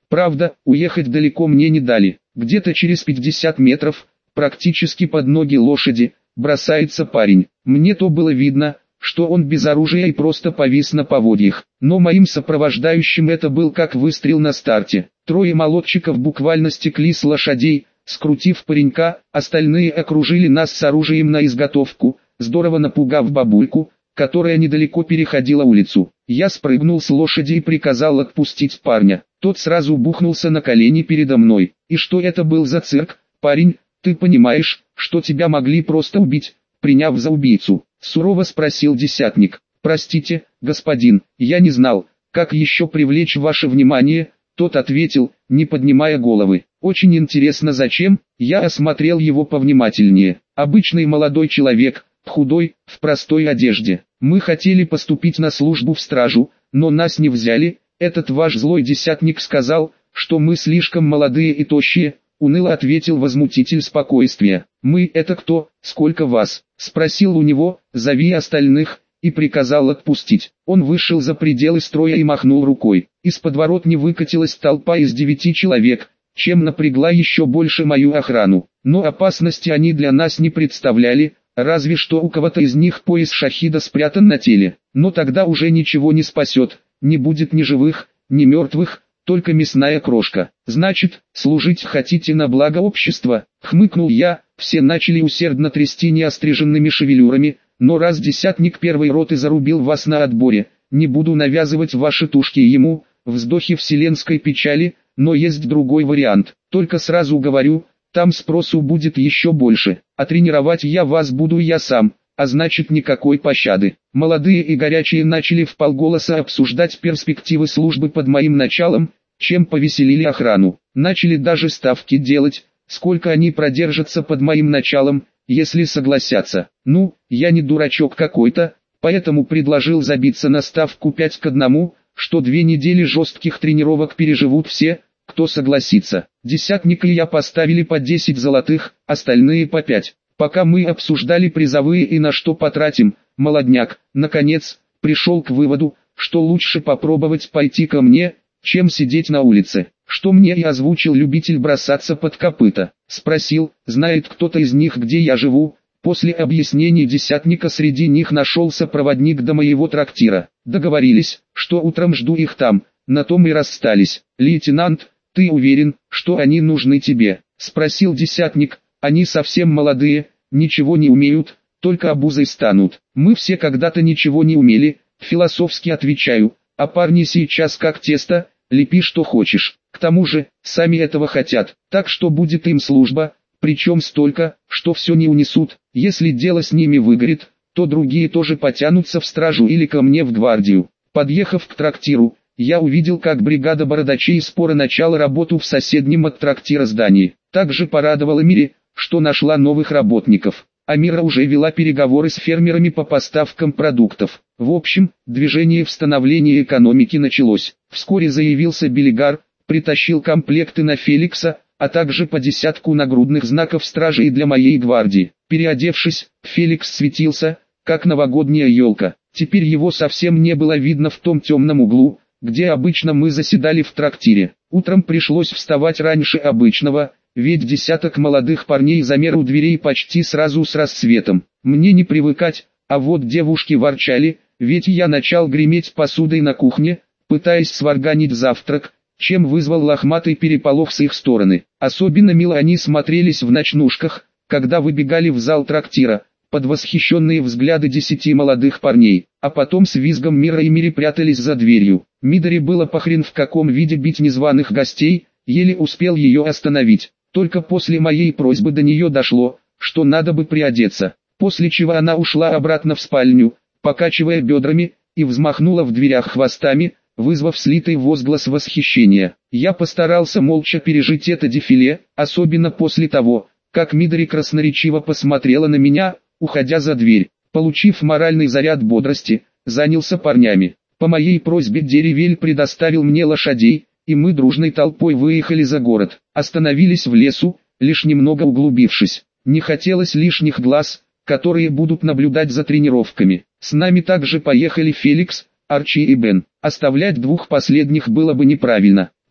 Правда, уехать далеко мне не дали. Где-то через 50 метров, практически под ноги лошади, бросается парень. Мне то было видно, что он без оружия и просто повис на поводьях. Но моим сопровождающим это был как выстрел на старте. Трое молодчиков буквально стекли с лошадей, скрутив паренька, остальные окружили нас с оружием на изготовку, здорово напугав бабульку, которая недалеко переходила улицу. Я спрыгнул с лошади и приказал отпустить парня. Тот сразу бухнулся на колени передо мной. И что это был за цирк, парень? Ты понимаешь, что тебя могли просто убить, приняв за убийцу? Сурово спросил десятник. Простите, господин, я не знал, как еще привлечь ваше внимание. Тот ответил, не поднимая головы. Очень интересно зачем? Я осмотрел его повнимательнее. Обычный молодой человек, худой, в простой одежде. Мы хотели поступить на службу в стражу, но нас не взяли. Этот ваш злой десятник сказал, что мы слишком молодые и тощие. Уныло ответил возмутитель спокойствия. «Мы — это кто, сколько вас?» — спросил у него, «Зови остальных», и приказал отпустить. Он вышел за пределы строя и махнул рукой. Из подворотни выкатилась толпа из 9 человек, чем напрягла еще больше мою охрану. Но опасности они для нас не представляли, разве что у кого-то из них пояс шахида спрятан на теле. Но тогда уже ничего не спасет, не будет ни живых, ни мертвых, только мясная крошка. «Значит, служить хотите на благо общества?» — хмыкнул я. Все начали усердно трясти неостриженными шевелюрами, но раз десятник первой роты зарубил вас на отборе, не буду навязывать ваши тушки ему, вздохи вселенской печали, но есть другой вариант. Только сразу говорю, там спросу будет еще больше, а тренировать я вас буду я сам, а значит никакой пощады. Молодые и горячие начали вполголоса обсуждать перспективы службы под моим началом, чем повеселили охрану. Начали даже ставки делать, сколько они продержатся под моим началом, если согласятся. Ну, я не дурачок какой-то, поэтому предложил забиться на ставку 5-1, что 2 недели жестких тренировок переживут все, кто согласится. Десятник и я поставили по 10 золотых, остальные по 5. Пока мы обсуждали призовые и на что потратим, молодняк, наконец, пришел к выводу, что лучше попробовать пойти ко мне, чем сидеть на улице. Что мне и озвучил любитель бросаться под копыта. Спросил, знает кто-то из них, где я живу. После объяснений десятника среди них нашелся проводник до моего трактира. Договорились, что утром жду их там, на том и расстались. «Лейтенант, ты уверен, что они нужны тебе?» — спросил десятник. «Они совсем молодые, ничего не умеют, только обузой станут. Мы все когда-то ничего не умели», — философски отвечаю, «а парни сейчас как тесто, лепи что хочешь. К тому же, сами этого хотят, так что будет им служба, причем столько, что все не унесут. Если дело с ними выгорит, то другие тоже потянутся в стражу или ко мне в гвардию». Подъехав к трактиру, я увидел, как бригада бородачей спора начала работу в соседнем от трактира здании. Также порадовало Мири, что нашла новых работников. Амира уже вела переговоры с фермерами по поставкам продуктов. В общем, движение в становлении экономики началось. Вскоре заявился Белигар, притащил комплекты на Феликса, а также по 10 нагрудных знаков стражи и для моей гвардии. Переодевшись, Феликс светился, как новогодняя елка. Теперь его совсем не было видно в том темном углу, где обычно мы заседали в трактире. Утром пришлось вставать раньше обычного, ведь десяток молодых парней замер у дверей почти сразу с рассветом. Мне не привыкать, а вот девушки ворчали, ведь я начал греметь посудой на кухне, пытаясь сварганить завтрак, чем вызвал лохматый переполох с их стороны. Особенно мило они смотрелись в ночнушках, когда выбегали в зал трактира, под восхищенные взгляды 10 молодых парней, а потом с визгом Мира и Мири прятались за дверью. Мидори было похрен в каком виде бить незваных гостей, еле успел ее остановить. Только после моей просьбы до нее дошло, что надо бы приодеться, после чего она ушла обратно в спальню, покачивая бедрами, и взмахнула в дверях хвостами, вызвав слитый возглас восхищения. Я постарался молча пережить это дефиле, особенно после того, как Мидори красноречиво посмотрела на меня, уходя за дверь. Получив моральный заряд бодрости, занялся парнями. По моей просьбе Деревель предоставил мне лошадей, и мы дружной толпой выехали за город. Остановились в лесу, лишь немного углубившись. Не хотелось лишних глаз, которые будут наблюдать за тренировками. С нами также поехали Феликс, Арчи и Бен. Оставлять двух последних было бы неправильно.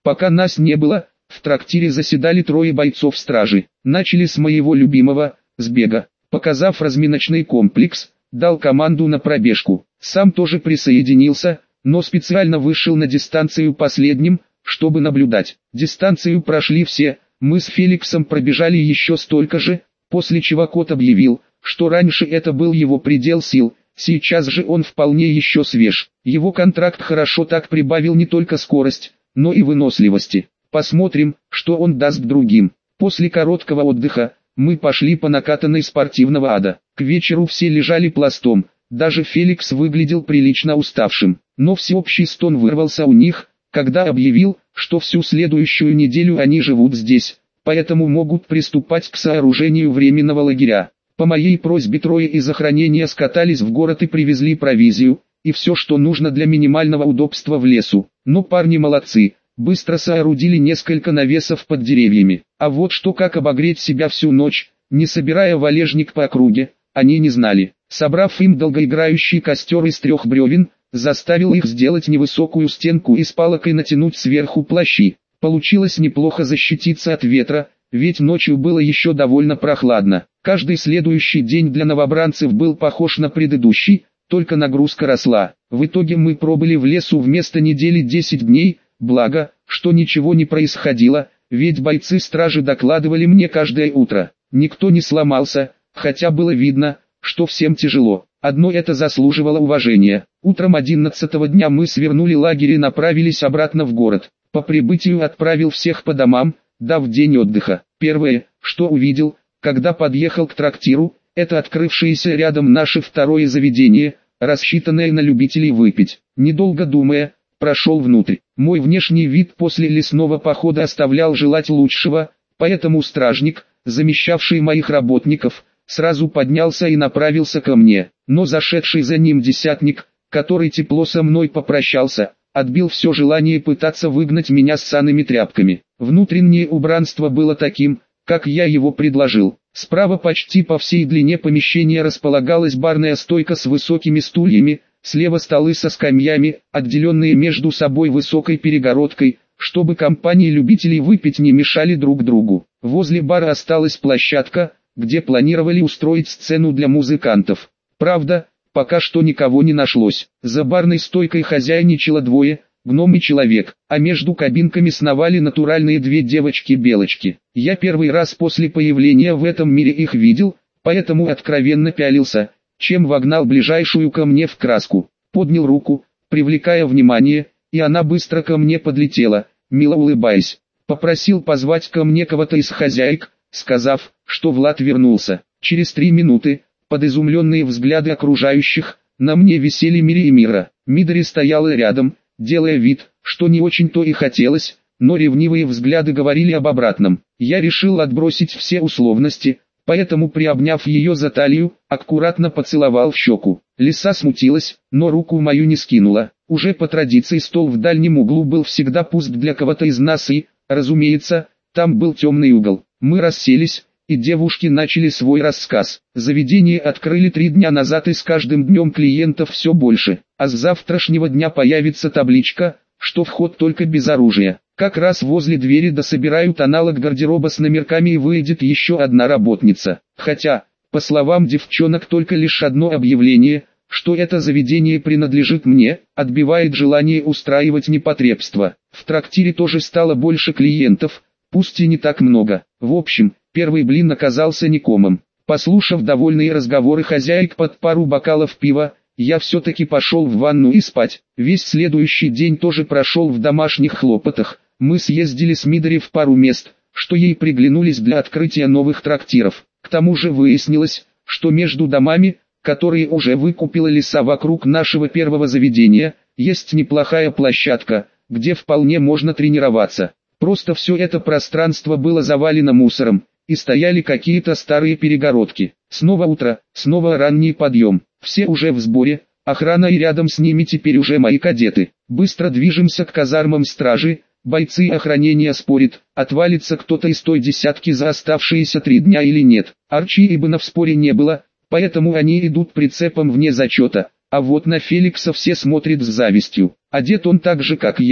Пока нас не было, в трактире заседали трое бойцов стражи. Начали с моего любимого, с бега. Показав разминочный комплекс, дал команду на пробежку. Сам тоже присоединился, но специально вышел на дистанцию последним, чтобы наблюдать. Дистанцию прошли все, мы с Феликсом пробежали еще столько же, после чего кот объявил, что раньше это был его предел сил, сейчас же он вполне еще свеж. Его контракт хорошо так прибавил не только скорость, но и выносливости. Посмотрим, что он даст другим. После короткого отдыха, мы пошли по накатанной спортивного ада. К вечеру все лежали пластом, даже Феликс выглядел прилично уставшим. Но всеобщий стон вырвался у них, когда объявил, что всю следующую неделю они живут здесь, поэтому могут приступать к сооружению временного лагеря. По моей просьбе трое из охранения скатались в город и привезли провизию, и все, что нужно для минимального удобства в лесу. Но парни молодцы, быстро соорудили несколько навесов под деревьями. А вот что, как обогреть себя всю ночь, не собирая валежник по округе, они не знали. Собрав им долгоиграющий костер из 3 бревен, заставил их сделать невысокую стенку и с палкой натянуть сверху плащи. Получилось неплохо защититься от ветра, ведь ночью было еще довольно прохладно. Каждый следующий день для новобранцев был похож на предыдущий, только нагрузка росла. В итоге мы пробыли в лесу вместо недели 10 дней, благо, что ничего не происходило, ведь бойцы стражи докладывали мне каждое утро. Никто не сломался, хотя было видно, что всем тяжело. Одно это заслуживало уважения. Утром 11-го дня мы свернули лагерь и направились обратно в город. По прибытию отправил всех по домам, дав день отдыха. Первое, что увидел, когда подъехал к трактиру, это открывшееся рядом наше второе заведение, рассчитанное на любителей выпить. Недолго думая, прошел внутрь. Мой внешний вид после лесного похода оставлял желать лучшего, поэтому стражник, замещавший моих работников, сразу поднялся и направился ко мне. Но зашедший за ним десятник, который тепло со мной попрощался, отбил все желание пытаться выгнать меня ссаными тряпками. Внутреннее убранство было таким, как я его предложил. Справа почти по всей длине помещения располагалась барная стойка с высокими стульями, слева столы со скамьями, отделенные между собой высокой перегородкой, чтобы компании любителей выпить не мешали друг другу. Возле бара осталась площадка, где планировали устроить сцену для музыкантов. Правда, пока что никого не нашлось. За барной стойкой хозяйничало двое, гном и человек, а между кабинками сновали натуральные 2 девочки-белочки. Я первый раз после появления в этом мире их видел, поэтому откровенно пялился, чем вогнал ближайшую ко мне в краску. Поднял руку, привлекая внимание, и она быстро ко мне подлетела, мило улыбаясь. Попросил позвать ко мне кого-то из хозяек, сказав, что Влад вернулся. Через 3 минуты, под изумленные взгляды окружающих, на мне висели Мири и Мира. Мидори стояла рядом, делая вид, что не очень-то и хотелось, но ревнивые взгляды говорили об обратном. Я решил отбросить все условности, поэтому, приобняв ее за талию, аккуратно поцеловал в щеку. Лиса смутилась, но руку мою не скинула. Уже по традиции стол в дальнем углу был всегда пуст для кого-то из нас и, разумеется, там был темный угол. Мы расселись, и девушки начали свой рассказ. Заведение открыли 3 дня назад, и с каждым днем клиентов все больше. А с завтрашнего дня появится табличка, что вход только без оружия. Как раз возле двери дособирают аналог гардероба с номерками, и выйдет еще одна работница. Хотя, по словам девчонок, только лишь одно объявление, что это заведение принадлежит мне, отбивает желание устраивать непотребство. В трактире тоже стало больше клиентов, пусть и не так много. В общем, первый блин оказался некомом. Послушав довольные разговоры хозяек под пару бокалов пива, я все-таки пошел в ванну и спать. Весь следующий день тоже прошел в домашних хлопотах. Мы съездили с Мидори в пару мест, что ей приглянулись для открытия новых трактиров. К тому же выяснилось, что между домами, которые уже выкупила лиса вокруг нашего первого заведения, есть неплохая площадка, где вполне можно тренироваться. Просто все это пространство было завалено мусором, и стояли какие-то старые перегородки. Снова утро, снова ранний подъем. Все уже в сборе, охрана и рядом с ними теперь уже мои кадеты. Быстро движемся к казармам стражи, бойцы охранения спорят, отвалится кто-то из той десятки за оставшиеся 3 дня или нет. Арчи и Бена в споре не было, поэтому они идут прицепом вне зачета, а вот на Феликса все смотрят с завистью. Одет он так же, как я,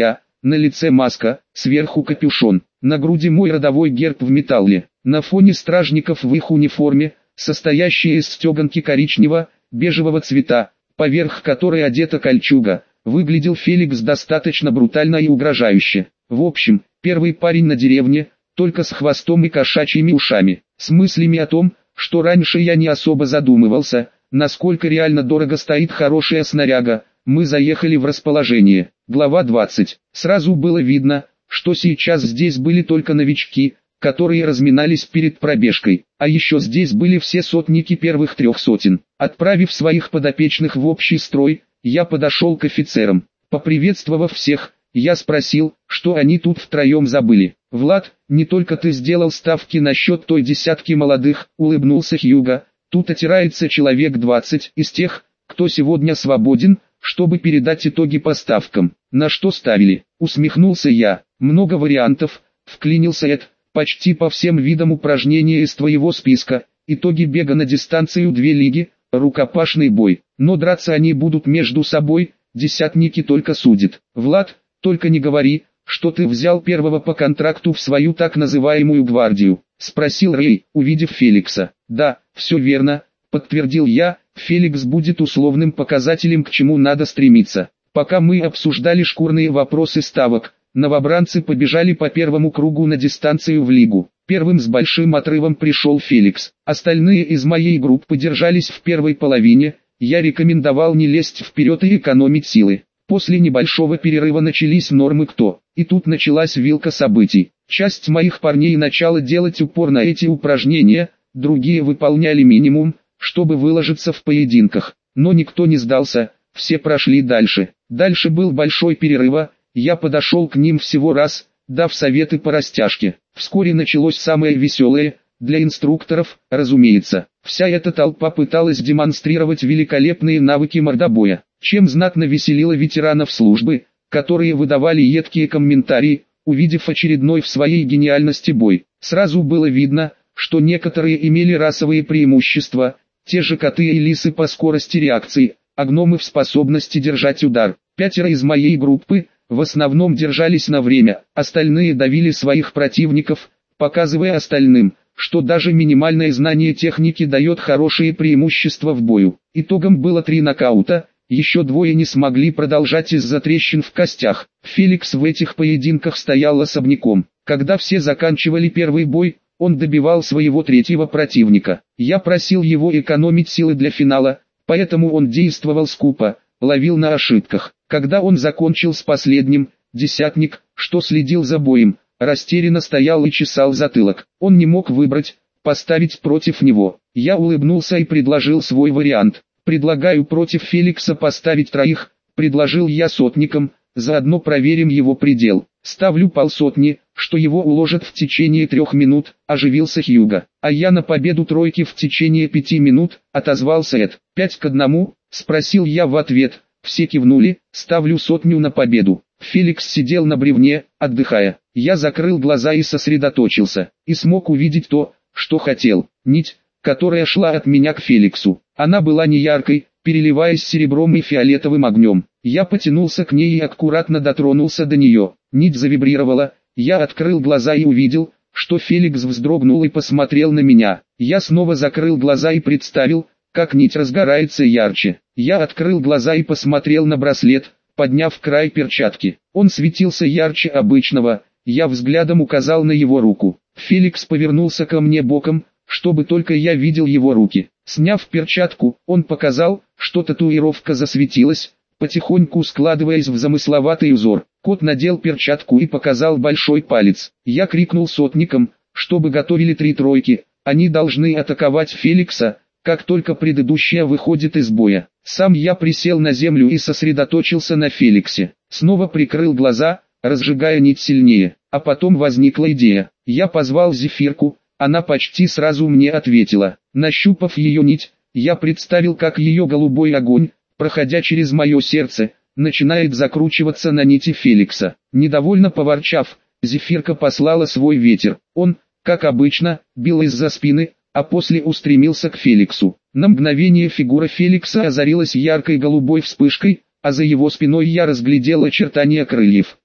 На лице маска, сверху капюшон, на груди мой родовой герб в металле. На фоне стражников в их униформе, состоящей из стеганки коричнево-бежевого цвета, поверх которой одета кольчуга, выглядел Феликс достаточно брутально и угрожающе. В общем, первый парень на деревне, только с хвостом и кошачьими ушами. С мыслями о том, что раньше я не особо задумывался, насколько реально дорого стоит хорошая снаряга, мы заехали в расположение. Глава 20. Сразу было видно, что сейчас здесь были только новички, которые разминались перед пробежкой, а еще здесь были все сотники первых 3 сотен. Отправив своих подопечных в общий строй, я подошел к офицерам. Поприветствовав всех, я спросил, что они тут втроем забыли. «Влад, не только ты сделал ставки насчет той десятки молодых», — улыбнулся Хьюго. «Тут отирается человек 20 из тех, кто сегодня свободен, чтобы передать итоги по ставкам». «На что ставили?» — усмехнулся я. «Много вариантов», — вклинился Эд. «Почти по всем видам упражнения из твоего списка. Итоги бега на дистанцию 2 лиги, рукопашный бой. Но драться они будут между собой, десятники только судят. Влад, только не говори, что ты взял первого по контракту в свою так называемую гвардию», — спросил Рэй, увидев Феликса. «Да, все верно», — подтвердил я. «Феликс будет условным показателем, к чему надо стремиться». Пока мы обсуждали шкурные вопросы ставок, новобранцы побежали по первому кругу на дистанцию в лигу. Первым с большим отрывом пришел Феликс. Остальные из моей группы держались в первой половине. Я рекомендовал не лезть вперед и экономить силы. После небольшого перерыва начались нормы кто. И тут началась вилка событий. Часть моих парней начала делать упор на эти упражнения, другие выполняли минимум, чтобы выложиться в поединках. Но никто не сдался, все прошли дальше. Дальше был большой перерыв, я подошел к ним всего раз, дав советы по растяжке. Вскоре началось самое веселое, для инструкторов, разумеется. Вся эта толпа пыталась демонстрировать великолепные навыки мордобоя, чем знатно веселило ветеранов службы, которые выдавали едкие комментарии, увидев очередной в своей гениальности бой. Сразу было видно, что некоторые имели расовые преимущества, те же коты и лисы по скорости реакции, а гномы в способности держать удар. 5 из моей группы, в основном держались на время, остальные давили своих противников, показывая остальным, что даже минимальное знание техники дает хорошие преимущества в бою. Итогом было 3 нокаута, еще 2 не смогли продолжать из-за трещин в костях. Феликс в этих поединках стоял особняком. Когда все заканчивали первый бой, он добивал своего 3-го противника. Я просил его экономить силы для финала, поэтому он действовал скупо, ловил на ошибках. Когда он закончил с последним, десятник, что следил за боем, растерянно стоял и чесал затылок. Он не мог выбрать, поставить против него. Я улыбнулся и предложил свой вариант. «Предлагаю против Феликса поставить 3, предложил я сотникам, заодно проверим его предел. «Ставлю полсотни, что его уложат в течение 3 минут», — оживился Хьюго. «А я на победу 3 в течение 5 минут», — отозвался Эд. 5-1, — спросил я в ответ. Все кивнули. «Ставлю 100 на победу». Феликс сидел на бревне, отдыхая. Я закрыл глаза и сосредоточился, и смог увидеть то, что хотел. Нить, которая шла от меня к Феликсу. Она была неяркой, переливаясь серебром и фиолетовым огнем. Я потянулся к ней и аккуратно дотронулся до нее. Нить завибрировала, я открыл глаза и увидел, что Феликс вздрогнул и посмотрел на меня. Я снова закрыл глаза и представил, как нить разгорается ярче. Я открыл глаза и посмотрел на браслет, подняв край перчатки. Он светился ярче обычного, я взглядом указал на его руку. Феликс повернулся ко мне боком, чтобы только я видел его руки. Сняв перчатку, он показал, что татуировка засветилась, потихоньку складываясь в замысловатый узор. Кот надел перчатку и показал большой палец. Я крикнул сотникам, чтобы готовили 3 тройки, они должны атаковать Феликса, как только предыдущая выходит из боя. Сам я присел на землю и сосредоточился на Феликсе. Снова прикрыл глаза, разжигая нить сильнее. А потом возникла идея. Я позвал Зефирку, она почти сразу мне ответила. Нащупав ее нить, я представил, как ее голубой огонь, проходя через мое сердце, начинает закручиваться на нити Феликса. Недовольно поворчав, Зефирка послала свой ветер. Он, как обычно, бил из-за спины, а после устремился к Феликсу. На мгновение фигура Феликса озарилась яркой голубой вспышкой, а за его спиной я разглядел очертания крыльев.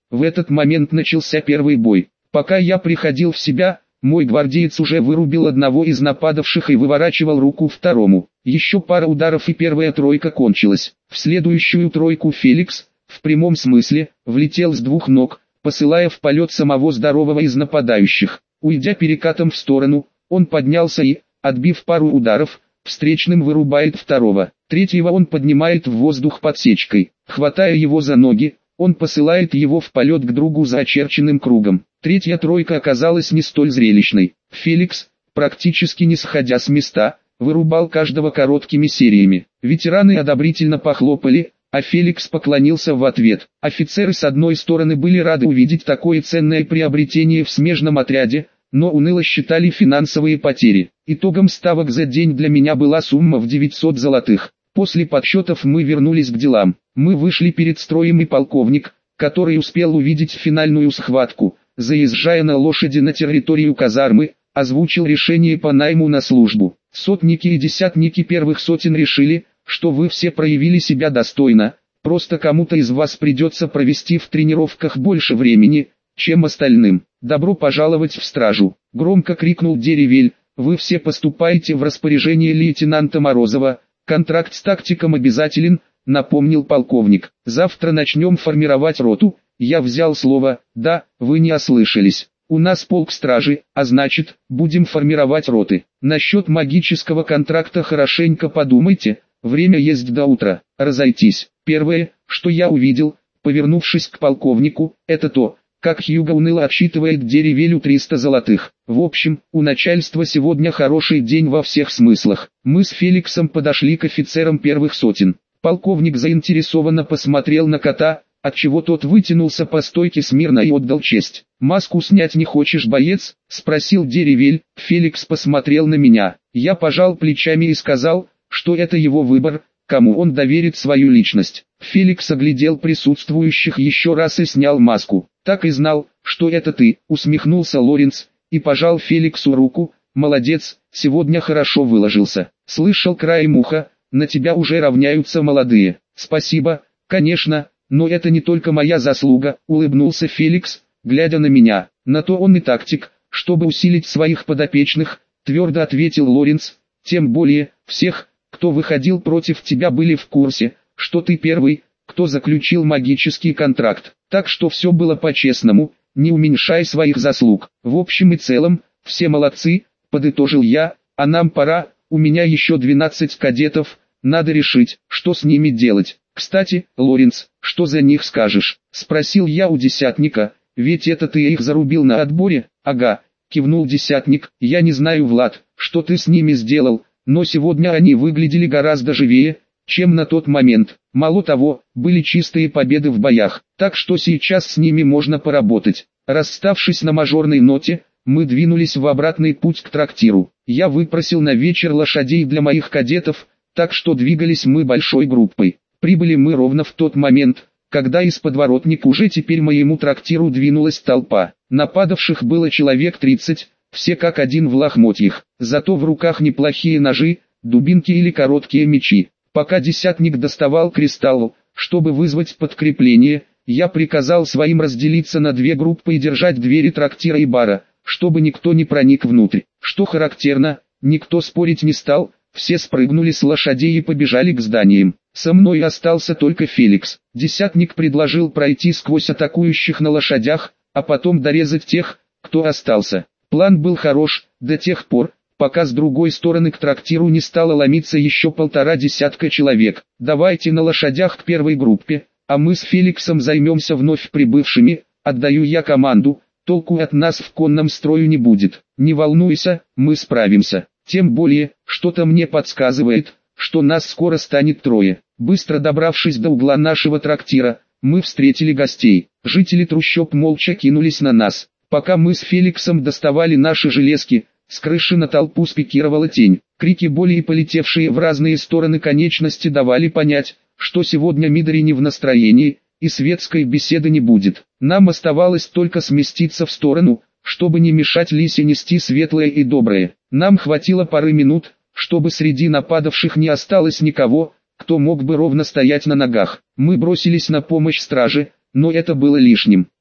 В этот момент начался первый бой. Пока я приходил в себя, мой гвардеец уже вырубил одного из нападавших и выворачивал руку второму. Еще пара ударов и первая тройка кончилась. В следующую тройку Феликс, в прямом смысле, влетел с двух ног, посылая в полет самого здорового из нападающих. Уйдя перекатом в сторону, он поднялся и, отбив пару ударов, встречным вырубает второго. Третьего он поднимает в воздух подсечкой. Хватая его за ноги, он посылает его в полет к другу за очерченным кругом. Третья тройка оказалась не столь зрелищной. Феликс, практически не сходя с места, вырубал каждого короткими сериями. Ветераны одобрительно похлопали, а Феликс поклонился в ответ. Офицеры с одной стороны были рады увидеть такое ценное приобретение в смежном отряде, но уныло считали финансовые потери. Итогом ставок за день для меня была сумма в 900 золотых. После подсчетов мы вернулись к делам. Мы вышли перед строем, и полковник, который успел увидеть финальную схватку, заезжая на лошади на территорию казармы, озвучил решение по найму на службу. Сотники и десятники первых сотен решили, что вы все проявили себя достойно, просто кому-то из вас придется провести в тренировках больше времени, чем остальным. Добро пожаловать в стражу! Громко крикнул Деревель, вы все поступаете в распоряжение лейтенанта Морозова, контракт с тактиком обязателен, напомнил полковник. Завтра начнем формировать роту. Я взял слово, да, вы не ослышались. У нас полк стражи, а значит, будем формировать роты. Насчет магического контракта хорошенько подумайте, время есть до утра. Разойтись. Первое, что я увидел, повернувшись к полковнику, это то, как Хьюго уныло отсчитывает Деревелю 300 золотых. В общем, у начальства сегодня хороший день во всех смыслах. Мы с Феликсом подошли к офицерам первых сотен. Полковник заинтересованно посмотрел на кота, отчего тот вытянулся по стойке смирно и отдал честь. «Маску снять не хочешь, боец?» — спросил Деревель. Феликс посмотрел на меня. Я пожал плечами и сказал, что это его выбор, кому он доверит свою личность. Феликс оглядел присутствующих еще раз и снял маску. «Так и знал, что это ты», — усмехнулся Лоренс, и пожал Феликсу руку. «Молодец, сегодня хорошо выложился. Слышал краем уха, на тебя уже равняются молодые». «Спасибо, конечно, но это не только моя заслуга», — улыбнулся Феликс, глядя на меня. «На то он и тактик, чтобы усилить своих подопечных», — твердо ответил Лоренс. «Тем более, всех, кто выходил против тебя, были в курсе, что ты первый, кто заключил магический контракт. Так что все было по-честному, не уменьшай своих заслуг. В общем и целом, все молодцы», — подытожил я, — «а нам пора, у меня еще 12 кадетов, надо решить, что с ними делать». «Кстати, Лоренс, что за них скажешь?» — спросил я у десятника, — «ведь это ты их зарубил на отборе?» «Ага», — кивнул десятник, — «я не знаю, Влад, что ты с ними сделал, но сегодня они выглядели гораздо живее, чем на тот момент. Мало того, были чистые победы в боях, так что сейчас с ними можно поработать». Расставшись на мажорной ноте, мы двинулись в обратный путь к трактиру. Я выпросил на вечер лошадей для моих кадетов, так что двигались мы большой группой. Прибыли мы ровно в тот момент, когда из подворотник уже теперь моему трактиру двинулась толпа. Нападавших было человек 30, все как один в лохмотьях, зато в руках неплохие ножи, дубинки или короткие мечи. Пока десятник доставал кристалл, чтобы вызвать подкрепление, я приказал своим разделиться на две группы и держать двери трактира и бара, чтобы никто не проник внутрь. Что характерно, никто спорить не стал, все спрыгнули с лошадей и побежали к зданиям. Со мной остался только Феликс. Десятник предложил пройти сквозь атакующих на лошадях, а потом дорезать тех, кто остался. План был хорош, до тех пор, пока с другой стороны к трактиру не стало ломиться еще 1,5 десятка человек. «Давайте на лошадях к первой группе, а мы с Феликсом займемся вновь прибывшими», отдаю я команду, толку от нас в конном строю не будет. «Не волнуйся, мы справимся. Тем более, что-то мне подсказывает, что нас скоро станет трое». Быстро добравшись до угла нашего трактира, мы встретили гостей. Жители трущоб молча кинулись на нас. Пока мы с Феликсом доставали наши железки, с крыши на толпу спикировала тень. Крики боли и полетевшие в разные стороны конечности давали понять, что сегодня Мидори не в настроении, и светской беседы не будет. Нам оставалось только сместиться в сторону, чтобы не мешать Лисе нести светлое и доброе. Нам хватило пары минут, чтобы среди нападавших не осталось никого, кто мог бы ровно стоять на ногах. Мы бросились на помощь страже, но это было лишним.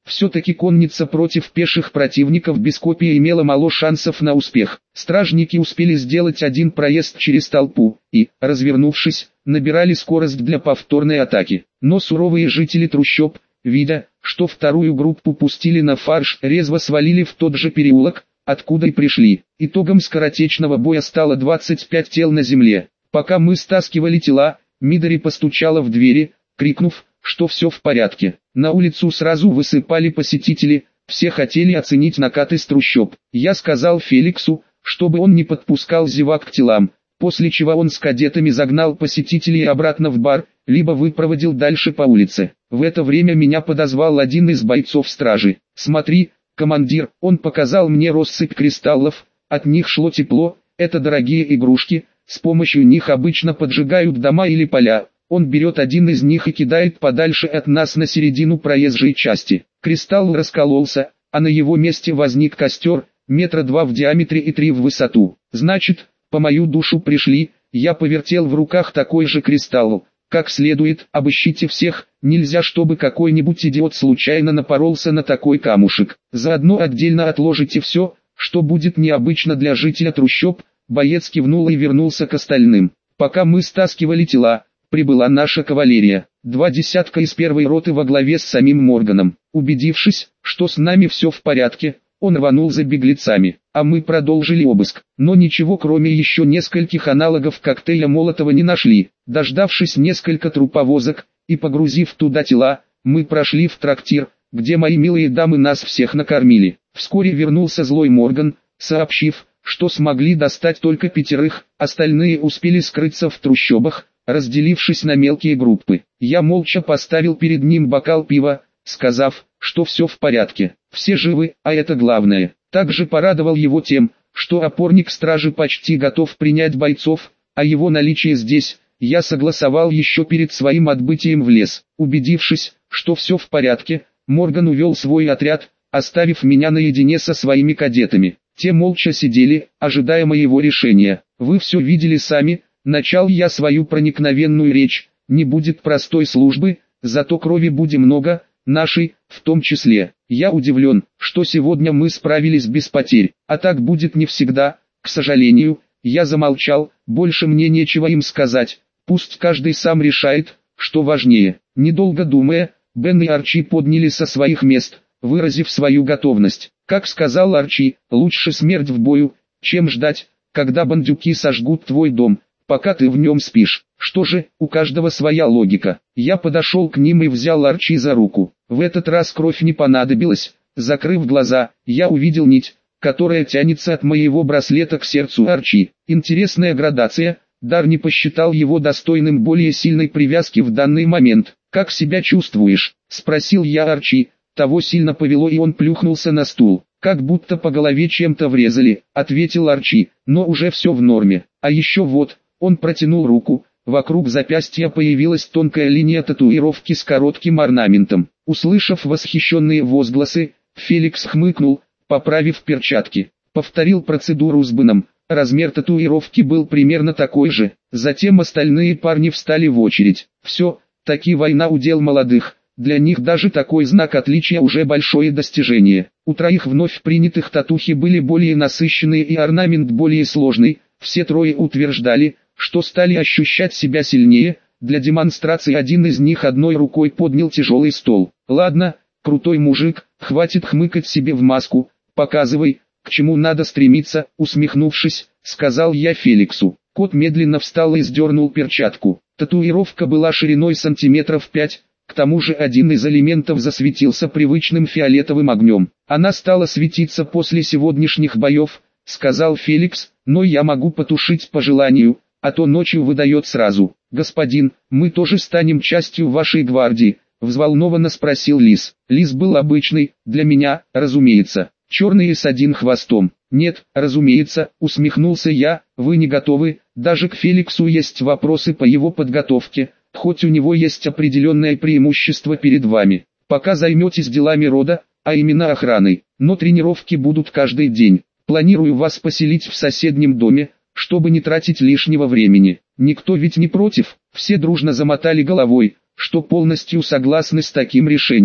Все-таки конница против пеших противников без копий имела мало шансов на успех. Стражники успели сделать один проезд через толпу и, развернувшись, набирали скорость для повторной атаки. Но суровые жители трущоб, видя, что вторую группу пустили на фарш, резво свалили в тот же переулок, откуда и пришли. Итогом скоротечного боя стало 25 тел на земле. Пока мы стаскивали тела, Мидори постучала в двери, крикнув, что все в порядке. На улицу сразу высыпали посетители, все хотели оценить накат из трущоб. Я сказал Феликсу, чтобы он не подпускал зевак к телам, после чего он с кадетами загнал посетителей обратно в бар, либо выпроводил дальше по улице. В это время меня подозвал один из бойцов стражи. «Смотри, командир», он показал мне россыпь кристаллов, от них шло тепло, это дорогие игрушки, с помощью них обычно поджигают дома или поля. Он берет один из них и кидает подальше от нас на середину проезжей части. Кристалл раскололся, а на его месте возник костер, 2 метра в диаметре и 3 в высоту. Значит, по мою душу пришли, я повертел в руках такой же кристалл. Как следует, обыщите всех, нельзя чтобы какой-нибудь идиот случайно напоролся на такой камушек. Заодно отдельно отложите все, что будет необычно для жителя трущоб. Боец кивнул и вернулся к остальным. Пока мы стаскивали тела, прибыла наша кавалерия, 2 десятка из первой роты во главе с самим Морганом. Убедившись, что с нами все в порядке, он рванул за беглецами, а мы продолжили обыск. Но ничего кроме еще нескольких аналогов коктейля Молотова не нашли. Дождавшись несколько труповозок и погрузив туда тела, мы прошли в трактир, где мои милые дамы нас всех накормили. Вскоре вернулся злой Морган, сообщив, что смогли достать только 5, остальные успели скрыться в трущобах, разделившись на мелкие группы. Я молча поставил перед ним бокал пива, сказав, что все в порядке, все живы, а это главное. Также порадовал его тем, что опорник стражи почти готов принять бойцов, а его наличие здесь, я согласовал еще перед своим отбытием в лес. Убедившись, что все в порядке, Морган увел свой отряд, оставив меня наедине со своими кадетами. Те молча сидели, ожидая моего решения. Вы все видели сами. Начал я свою проникновенную речь, не будет простой службы, зато крови будет много, нашей, в том числе. Я удивлен, что сегодня мы справились без потерь, а так будет не всегда, к сожалению. Я замолчал, больше мне нечего им сказать, пусть каждый сам решает, что важнее. Недолго думая, Бен и Арчи поднялись со своих мест, выразив свою готовность. Как сказал Арчи, лучше смерть в бою, чем ждать, когда бандюки сожгут твой дом, пока ты в нем спишь. Что же, у каждого своя логика. Я подошел к ним и взял Арчи за руку. В этот раз кровь не понадобилась. Закрыв глаза, я увидел нить, которая тянется от моего браслета к сердцу Арчи. Интересная градация. Дар не посчитал его достойным более сильной привязки в данный момент. «Как себя чувствуешь?» – спросил я Арчи. Того сильно повело и он плюхнулся на стул. «Как будто по голове чем-то врезали», — ответил Арчи, — «но уже все в норме. А еще вот», — он протянул руку, вокруг запястья появилась тонкая линия татуировки с коротким орнаментом. Услышав восхищенные возгласы, Феликс хмыкнул, поправив перчатки. Повторил процедуру с Беном. Размер татуировки был примерно такой же. Затем остальные парни встали в очередь. Все, таки война удел молодых. Для них даже такой знак отличия уже большое достижение. У 3 вновь принятых татухи были более насыщенные и орнамент более сложный. Все 3 утверждали, что стали ощущать себя сильнее. Для демонстрации один из них одной рукой поднял тяжелый стол. «Ладно, крутой мужик, хватит хмыкать себе в маску, показывай, к чему надо стремиться», усмехнувшись, сказал я Феликсу. Кот медленно встал и сдернул перчатку. Татуировка была шириной сантиметров 5. К тому же один из элементов засветился привычным фиолетовым огнем. «Она стала светиться после сегодняшних боев», — сказал Феликс, — «но я могу потушить по желанию, а то ночью выдает сразу». «Господин, мы тоже станем частью вашей гвардии», — взволнованно спросил Лис. Лис был обычный, для меня, разумеется, черный с 1 хвостом. «Нет, разумеется», — усмехнулся я, — «вы не готовы, даже к Феликсу есть вопросы по его подготовке. Хоть у него есть определенное преимущество перед вами. Пока займетесь делами рода, а именно охраной, но тренировки будут каждый день. Планирую вас поселить в соседнем доме, чтобы не тратить лишнего времени». Никто ведь не против, все дружно замотали головой, что полностью согласны с таким решением.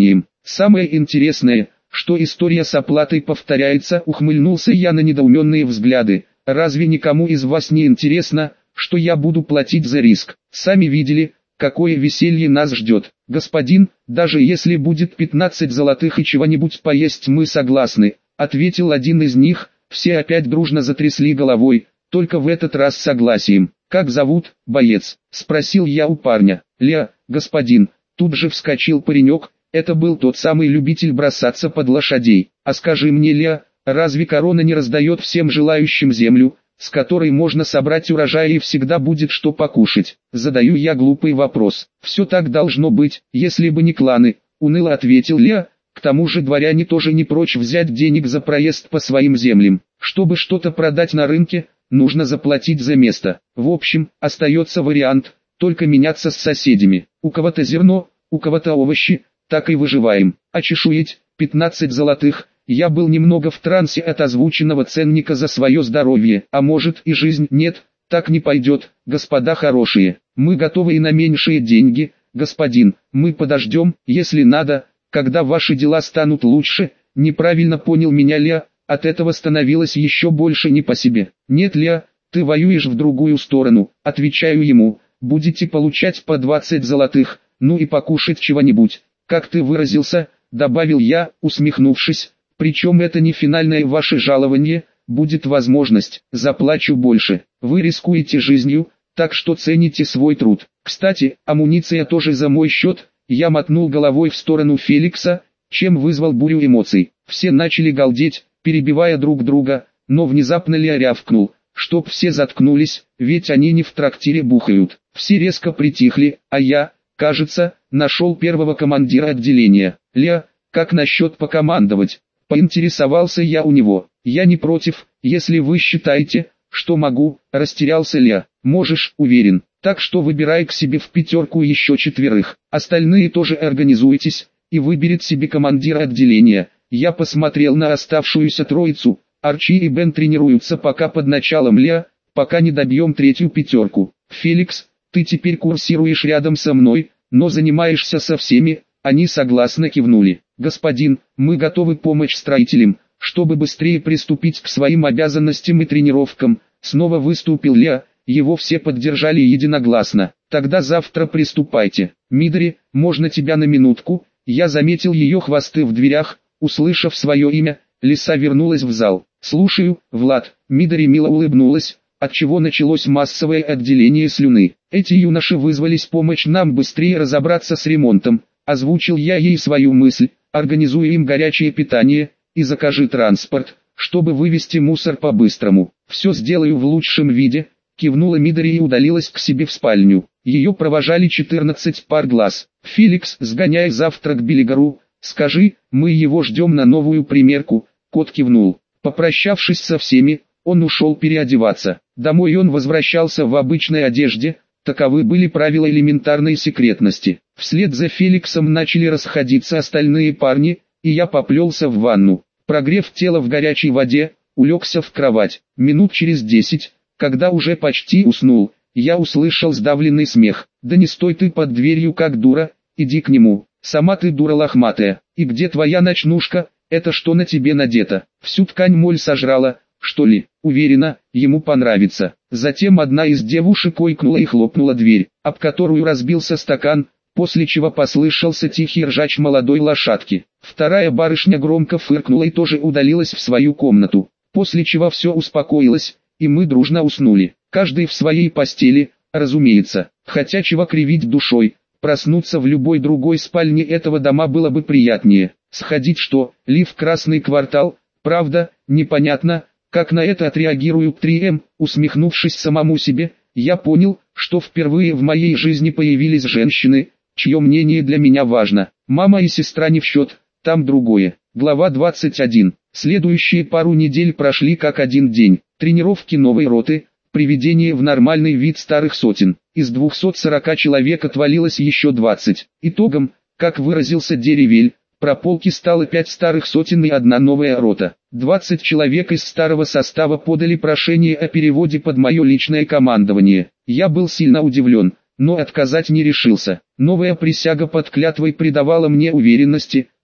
Самое интересное, что история с оплатой повторяется, ухмыльнулся я на недоуменные взгляды. Разве никому из вас не интересно, что я буду платить за риск? Сами видели, какое веселье нас ждет. Господин, даже если будет 15 золотых и чего-нибудь поесть, мы согласны, ответил один из них. Все опять дружно затрясли головой, только в этот раз согласием. Как зовут, боец? Спросил я у парня. Леа, господин. Тут же вскочил паренек. Это был тот самый любитель бросаться под лошадей. А скажи мне, Леа, разве корона не раздает всем желающим землю, с которой можно собрать урожай и всегда будет что покушать? Задаю я глупый вопрос. Все так должно быть, если бы не кланы, уныло ответил Леа. К тому же дворяне тоже не прочь взять денег за проезд по своим землям. Чтобы что-то продать на рынке, нужно заплатить за место. В общем, остается вариант, только меняться с соседями. У кого-то зерно, у кого-то овощи, так и выживаем. А чешуять, 15 золотых, я был немного в трансе от озвученного ценника за свое здоровье. А может и жизнь? Нет, так не пойдет, господа хорошие. Мы готовы и на меньшие деньги, господин. Мы подождем, если надо, когда ваши дела станут лучше. Неправильно понял меня Леа, от этого становилось еще больше не по себе. Нет, Леа, ты воюешь в другую сторону, отвечаю ему. Будете получать по 20 золотых, ну и покушать чего-нибудь. Как ты выразился, добавил я, усмехнувшись, причем это не финальное ваше жалование, будет возможность, заплачу больше. Вы рискуете жизнью, так что цените свой труд. Кстати, амуниция тоже за мой счет. Я мотнул головой в сторону Феликса, чем вызвал бурю эмоций. Все начали галдеть, перебивая друг друга, но внезапно Леа рявкнул, чтоб все заткнулись, ведь они не в трактире бухают. Все резко притихли, а я, кажется, нашел первого командира отделения. Леа, как насчет покомандовать? Поинтересовался я у него. Я не против, если вы считаете, что могу, растерялся Леа. Можешь, уверен. Так что выбирай к себе в пятерку еще 4. Остальные тоже организуйтесь, и выберет себе командира отделения. Я посмотрел на оставшуюся троицу. Арчи и Бен тренируются пока под началом Леа, пока не добьем 3-ю пятерку. Феликс, ты теперь курсируешь рядом со мной, но занимаешься со всеми. Они согласно кивнули. Господин, мы готовы помочь строителям, чтобы быстрее приступить к своим обязанностям и тренировкам. Снова выступил Леа. Его все поддержали единогласно. Тогда завтра приступайте. Мидори, можно тебя на минутку? Я заметил ее хвосты в дверях. Услышав свое имя, Лиса вернулась в зал. Слушаю, Влад. Мидори мило улыбнулась, отчего началось массовое отделение слюны. Эти юноши вызвались помочь нам быстрее разобраться с ремонтом. Озвучил я ей свою мысль. Организуй им горячее питание и закажи транспорт, чтобы вывести мусор по-быстрому. Все сделаю в лучшем виде. Кивнула Мидори и удалилась к себе в спальню. Ее провожали 14 пар глаз. «Феликс, сгоняй завтра к Белигору, скажи, мы его ждем на новую примерку». Кот кивнул. Попрощавшись со всеми, он ушел переодеваться. Домой он возвращался в обычной одежде, таковы были правила элементарной секретности. Вслед за Феликсом начали расходиться остальные парни, и я поплелся в ванну. Прогрев тело в горячей воде, улегся в кровать. Минут через 10, когда уже почти уснул, я услышал сдавленный смех. «Да не стой ты под дверью как дура, иди к нему. Сама ты дура лохматая. И где твоя ночнушка? Это что на тебе надето? Всю ткань моль сожрала, что ли?» Уверена, ему понравится. Затем одна из девушек ойкнула и хлопнула дверь, об которую разбился стакан, после чего послышался тихий ржач молодой лошадки. Вторая барышня громко фыркнула и тоже удалилась в свою комнату, после чего все успокоилось, и мы дружно уснули, каждый в своей постели, разумеется. Хотя чего кривить душой, проснуться в любой другой спальне этого дома было бы приятнее. Сходить что, ли в Красный квартал, правда, непонятно, как на это отреагируют 3М. Усмехнувшись самому себе, я понял, что впервые в моей жизни появились женщины, чье мнение для меня важно. Мама и сестра не в счет, там другое. Глава 21. Следующие пару недель прошли как один день. Тренировки новой роты, приведение в нормальный вид старых сотен. Из 240 человек отвалилось еще 20. Итогом, как выразился Деревель, прополки стало 5 старых сотен и 1 новая рота. 20 человек из старого состава подали прошение о переводе под мое личное командование. Я был сильно удивлен, но отказать не решился. Новая присяга под клятвой придавала мне уверенности,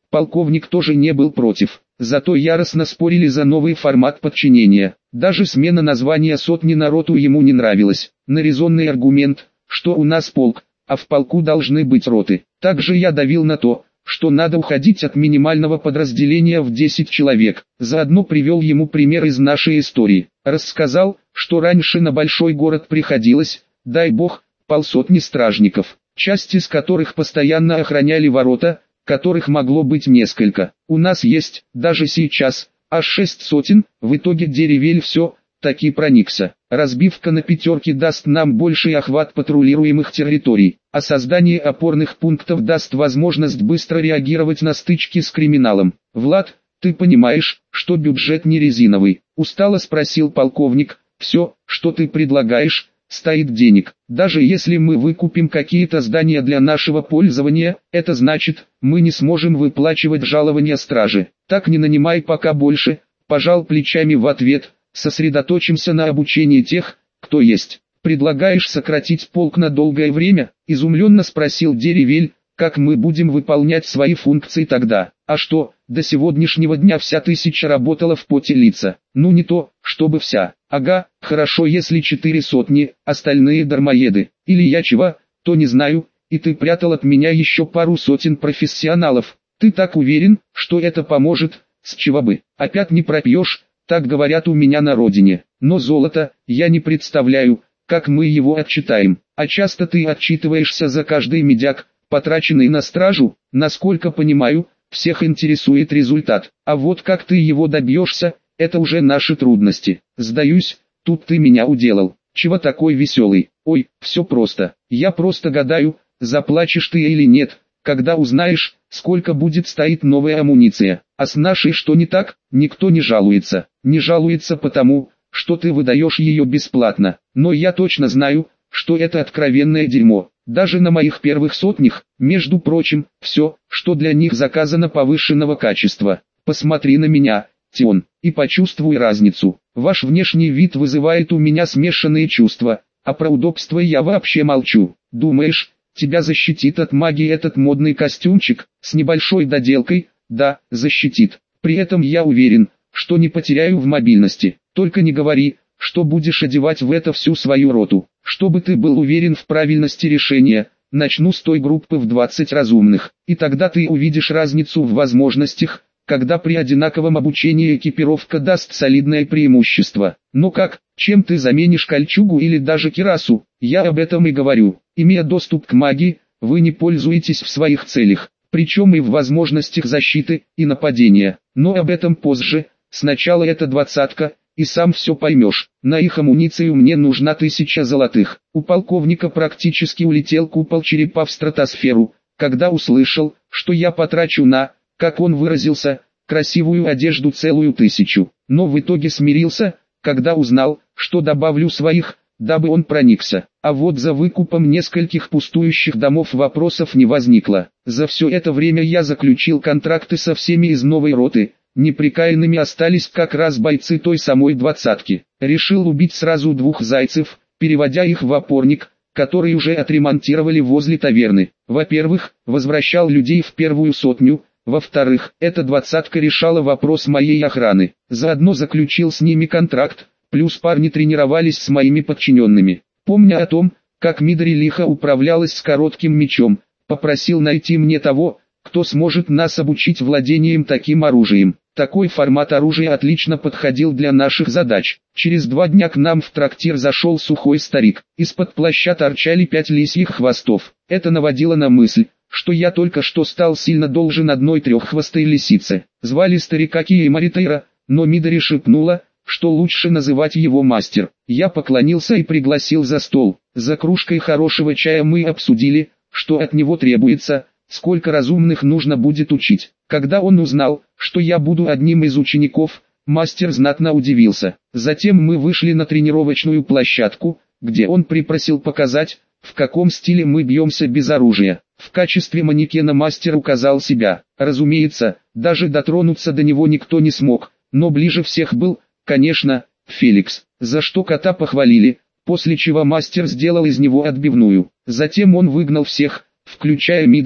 Полковник тоже не был против. Зато яростно спорили за новый формат подчинения. Даже смена названия сотни на роту ему не нравилась. На резонный аргумент, что у нас полк, а в полку должны быть роты. Также я давил на то, что надо уходить от минимального подразделения в 10 человек. Заодно привел ему пример из нашей истории. Рассказал, что раньше на большой город приходилось, дай бог, полсотни стражников, часть из которых постоянно охраняли ворота, которых могло быть несколько. У нас есть, даже сейчас, аж 6 сотен, в итоге Деревель все-таки проникся. Разбивка на пятерки даст нам больший охват патрулируемых территорий, а создание опорных пунктов даст возможность быстро реагировать на стычки с криминалом. Влад, ты понимаешь, что бюджет не резиновый? Устало спросил полковник. Все, что ты предлагаешь, стоит денег. Даже если мы выкупим какие-то здания для нашего пользования, это значит, мы не сможем выплачивать жалования стражи. Так не нанимай пока больше, пожал плечами в ответ, сосредоточимся на обучении тех, кто есть. Предлагаешь сократить полк на долгое время? Изумленно спросил Деревель. Как мы будем выполнять свои функции тогда? А что, до сегодняшнего дня вся 1000 работала в поте лица? Ну не то, чтобы вся. Ага, хорошо если 4 сотни, остальные дармоеды. Или я чего-то не знаю, и ты прятал от меня еще пару сотен профессионалов. Ты так уверен, что это поможет? С чего бы? Опять не пропьешь, так говорят у меня на родине. Но золото, я не представляю, как мы его отчитаем. А часто ты отчитываешься за каждый медяк, потраченный на стражу? Насколько понимаю, всех интересует результат. А вот как ты его добьешься, это уже наши трудности. Сдаюсь, тут ты меня уделал. Чего такой веселый? Ой, все просто. Я просто гадаю, заплачешь ты или нет, когда узнаешь, сколько будет стоить новая амуниция. А с нашей что не так? Никто не жалуется. Не жалуется потому, что ты выдаешь ее бесплатно. Но я точно знаю, что это откровенное дерьмо. Даже на моих первых сотнях, между прочим, все, что для них заказано повышенного качества. Посмотри на меня, Тион, и почувствуй разницу. Ваш внешний вид вызывает у меня смешанные чувства, а про удобство я вообще молчу. Думаешь, тебя защитит от магии этот модный костюмчик, с небольшой доделкой? Да, защитит. При этом я уверен, что не потеряю в мобильности. Только не говори, что будешь одевать в это всю свою роту. Чтобы ты был уверен в правильности решения, начну с той группы в 20 разумных, и тогда ты увидишь разницу в возможностях, когда при одинаковом обучении экипировка даст солидное преимущество. Но как, чем ты заменишь кольчугу или даже кирасу? Я об этом и говорю. Имея доступ к магии, вы не пользуетесь в своих целях, причем и в возможностях защиты и нападения. Но об этом позже, сначала это 20-ка, и сам все поймешь. На их амуницию мне нужна 1000 золотых. У полковника практически улетел купол черепа в стратосферу, когда услышал, что я потрачу на, как он выразился, красивую одежду целую 1000. Но в итоге смирился, когда узнал, что добавлю своих, дабы он проникся. А вот за выкупом нескольких пустующих домов вопросов не возникло. За все это время я заключил контракты со всеми из новой роты. Неприкаянными остались как раз бойцы той самой 20-ки. Решил убить сразу 2 зайцев, переводя их в опорник, который уже отремонтировали возле таверны. Во-первых, возвращал людей в первую сотню. Во-вторых, эта 20-ка решала вопрос моей охраны. Заодно заключил с ними контракт, плюс парни тренировались с моими подчиненными. Помня о том, как Мидори лихо управлялась с коротким мечом, попросил найти мне того, кто сможет нас обучить владением таким оружием. Такой формат оружия отлично подходил для наших задач. Через 2 дня к нам в трактир зашел сухой старик. Из-под плаща торчали 5 лисьих хвостов. Это наводило на мысль, что я только что стал сильно должен одной треххвостой лисице. Звали старика Киемаритейра, но Мидори шепнула, что лучше называть его мастер. Я поклонился и пригласил за стол. За кружкой хорошего чая мы обсудили, что от него требуется, сколько разумных нужно будет учить. Когда он узнал, что я буду одним из учеников, мастер знатно удивился. Затем мы вышли на тренировочную площадку, где он припросил показать, в каком стиле мы бьемся без оружия. В качестве манекена мастер указал себя. Разумеется, даже дотронуться до него никто не смог, но ближе всех был, конечно, Феликс, за что кота похвалили, после чего мастер сделал из него отбивную. Затем он выгнал всех, включая Мидори,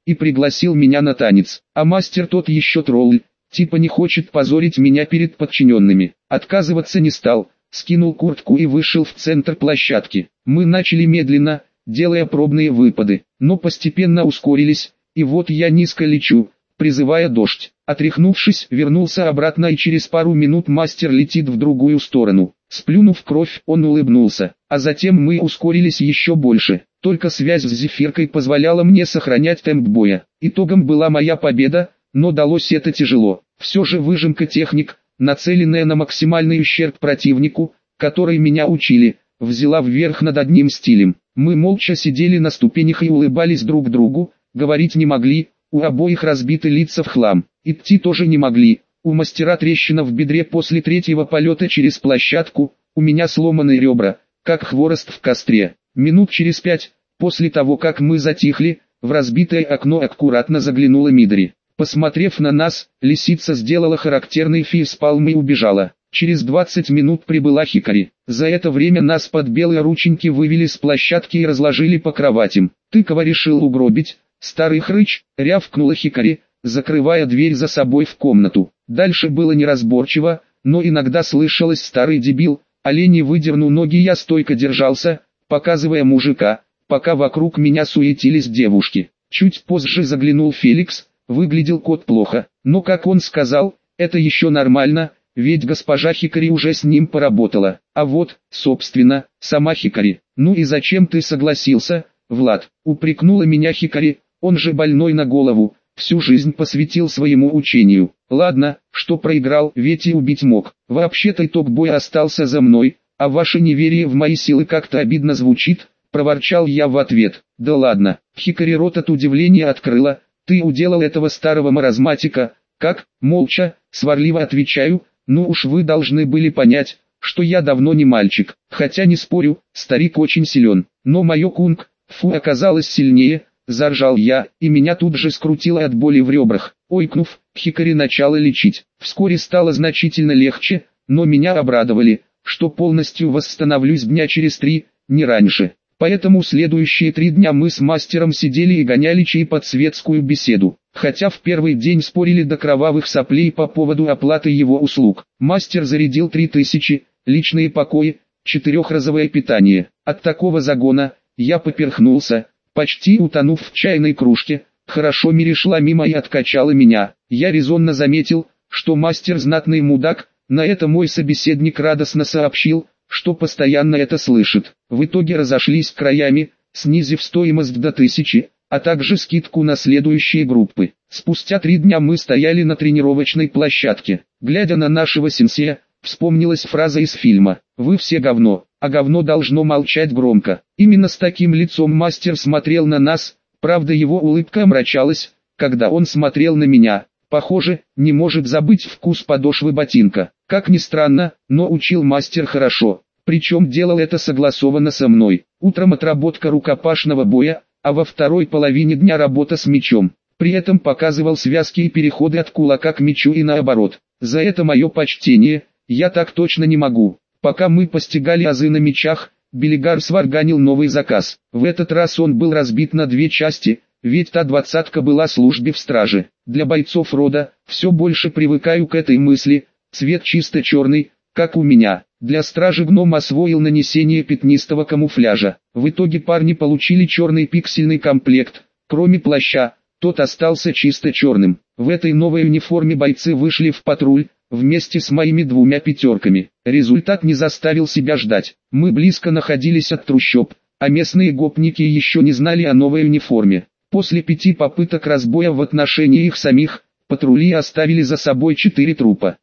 и пригласил меня на танец. А мастер тот еще тролль, типа не хочет позорить меня перед подчиненными. Отказываться не стал, скинул куртку и вышел в центр площадки. Мы начали медленно, делая пробные выпады, но постепенно ускорились, и вот я низко лечу, призывая дождь. Отряхнувшись, вернулся обратно, и через пару минут мастер летит в другую сторону. Сплюнув кровь, он улыбнулся, а затем мы ускорились еще больше. Только связь с Зефиркой позволяла мне сохранять темп боя. Итогом была моя победа, но далось это тяжело. Все же выжимка техник, нацеленная на максимальный ущерб противнику, которой меня учили, взяла вверх над одним стилем. Мы молча сидели на ступенях и улыбались друг другу, говорить не могли, у обоих разбиты лица в хлам, идти тоже не могли. У мастера трещина в бедре после третьего полета через площадку, у меня сломаны ребра, как хворост в костре. Минут через 5, после того как мы затихли, в разбитое окно аккуратно заглянула Мидори. Посмотрев на нас, лисица сделала характерный фейспалм и убежала. Через 20 минут прибыла Хикари. За это время нас под белые рученьки вывели с площадки и разложили по кроватям. «Ты кого решил угробить, старый хрыч?» — рявкнула Хикари, закрывая дверь за собой в комнату. Дальше было неразборчиво, но иногда слышалось: «Старый дебил». Олени выдернул ноги, я стойко держался, показывая мужика, пока вокруг меня суетились девушки. Чуть позже заглянул Феликс, выглядел кот плохо, но как он сказал, это еще нормально, ведь госпожа Хикари уже с ним поработала. А вот, собственно, сама Хикари. «Ну и зачем ты согласился, Влад?» — упрекнула меня Хикари, он же больной на голову, всю жизнь посвятил своему учению. Ладно, что проиграл, ведь и убить мог. Вообще-то итог боя остался за мной, а ваше неверие в мои силы как-то обидно звучит, проворчал я в ответ. Да ладно. Хикари рот от удивления открыла. Ты уделал этого старого маразматика? Как? Молча, сварливо отвечаю. Ну уж вы должны были понять, что я давно не мальчик. Хотя не спорю, старик очень силен. Но мое кунг-фу оказалось сильнее. Заржал я, и меня тут же скрутило от боли в ребрах. Ойкнув, Хикари начала лечить. Вскоре стало значительно легче, но меня обрадовали, что полностью восстановлюсь дня через 3, не раньше. Поэтому следующие 3 дня мы с мастером сидели и гоняли чай под светскую беседу. Хотя в первый день спорили до кровавых соплей по поводу оплаты его услуг. Мастер зарядил 3000, личные покои, 4-разовое питание. От такого загона я поперхнулся, почти утонув в чайной кружке. Хорошо Мири шла мимо и откачала меня. Я резонно заметил, что мастер знатный мудак. На это мой собеседник радостно сообщил, что постоянно это слышит. В итоге разошлись краями, снизив стоимость до 1000, а также скидку на следующие группы. Спустя 3 дня мы стояли на тренировочной площадке. Глядя на нашего сенсея, вспомнилась фраза из фильма: «Вы все говно, а говно должно молчать громко». Именно с таким лицом мастер смотрел на нас, правда его улыбка омрачалась, когда он смотрел на меня. Похоже, не может забыть вкус подошвы ботинка. Как ни странно, но учил мастер хорошо. Причем делал это согласованно со мной. Утром отработка рукопашного боя, а во второй половине дня работа с мечом. При этом показывал связки и переходы от кулака к мечу и наоборот. За это мое почтение, я так точно не могу. Пока мы постигали азы на мечах, Белигар сварганил новый заказ. В этот раз он был разбит на 2 части, ведь та 20-ка была службе в страже. Для бойцов рода, все больше привыкаю к этой мысли, цвет чисто черный, как у меня. Для стражи гном освоил нанесение пятнистого камуфляжа. В итоге парни получили черный пиксельный комплект, кроме плаща, тот остался чисто черным. В этой новой униформе бойцы вышли в патруль, вместе с моими 2 пятерками. Результат не заставил себя ждать. Мы близко находились от трущоб, а местные гопники еще не знали о новой униформе. После 5 попыток разбоя в отношении их самих, патрули оставили за собой 4 трупа.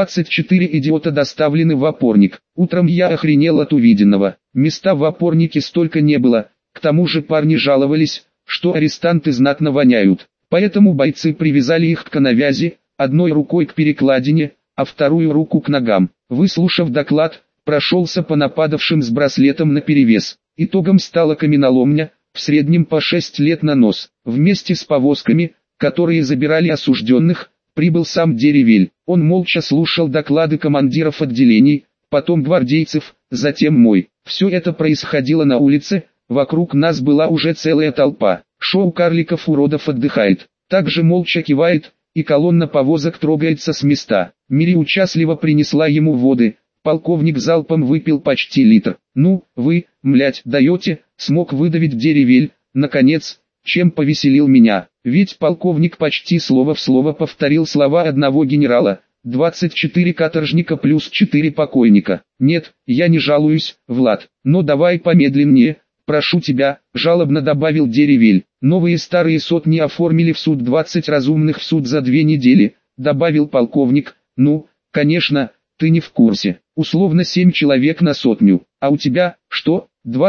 24 идиота доставлены в опорник. Утром я охренел от увиденного. Места в опорнике столько не было, к тому же парни жаловались, что арестанты знатно воняют. Поэтому бойцы привязали их к канавязи, одной рукой к перекладине, а вторую руку к ногам. Выслушав доклад, прошелся по нападавшим с браслетом наперевес. Итогом стала каменоломня, в среднем по 6 лет на нос. Вместе с повозками, которые забирали осужденных, прибыл сам Деревель. Он молча слушал доклады командиров отделений, потом гвардейцев, затем мой. Все это происходило на улице, вокруг нас была уже целая толпа. Шоу карликов-уродов отдыхает. Также молча кивает, и колонна повозок трогается с места. Мири участливо принесла ему воды. Полковник залпом выпил почти литр. «Ну, вы, млять, даете», смог выдавить Деревель, наконец, чем повеселил меня. Ведь полковник почти слово в слово повторил слова одного генерала. 24 каторжника плюс 4 покойника. «Нет, я не жалуюсь, Влад, но давай помедленнее, прошу тебя», жалобно добавил Деревель. «Новые старые сотни оформили в суд, 20 разумных в суд за 2 недели», добавил полковник. «Ну, конечно, ты не в курсе. Условно 7 человек на сотню. А у тебя, что,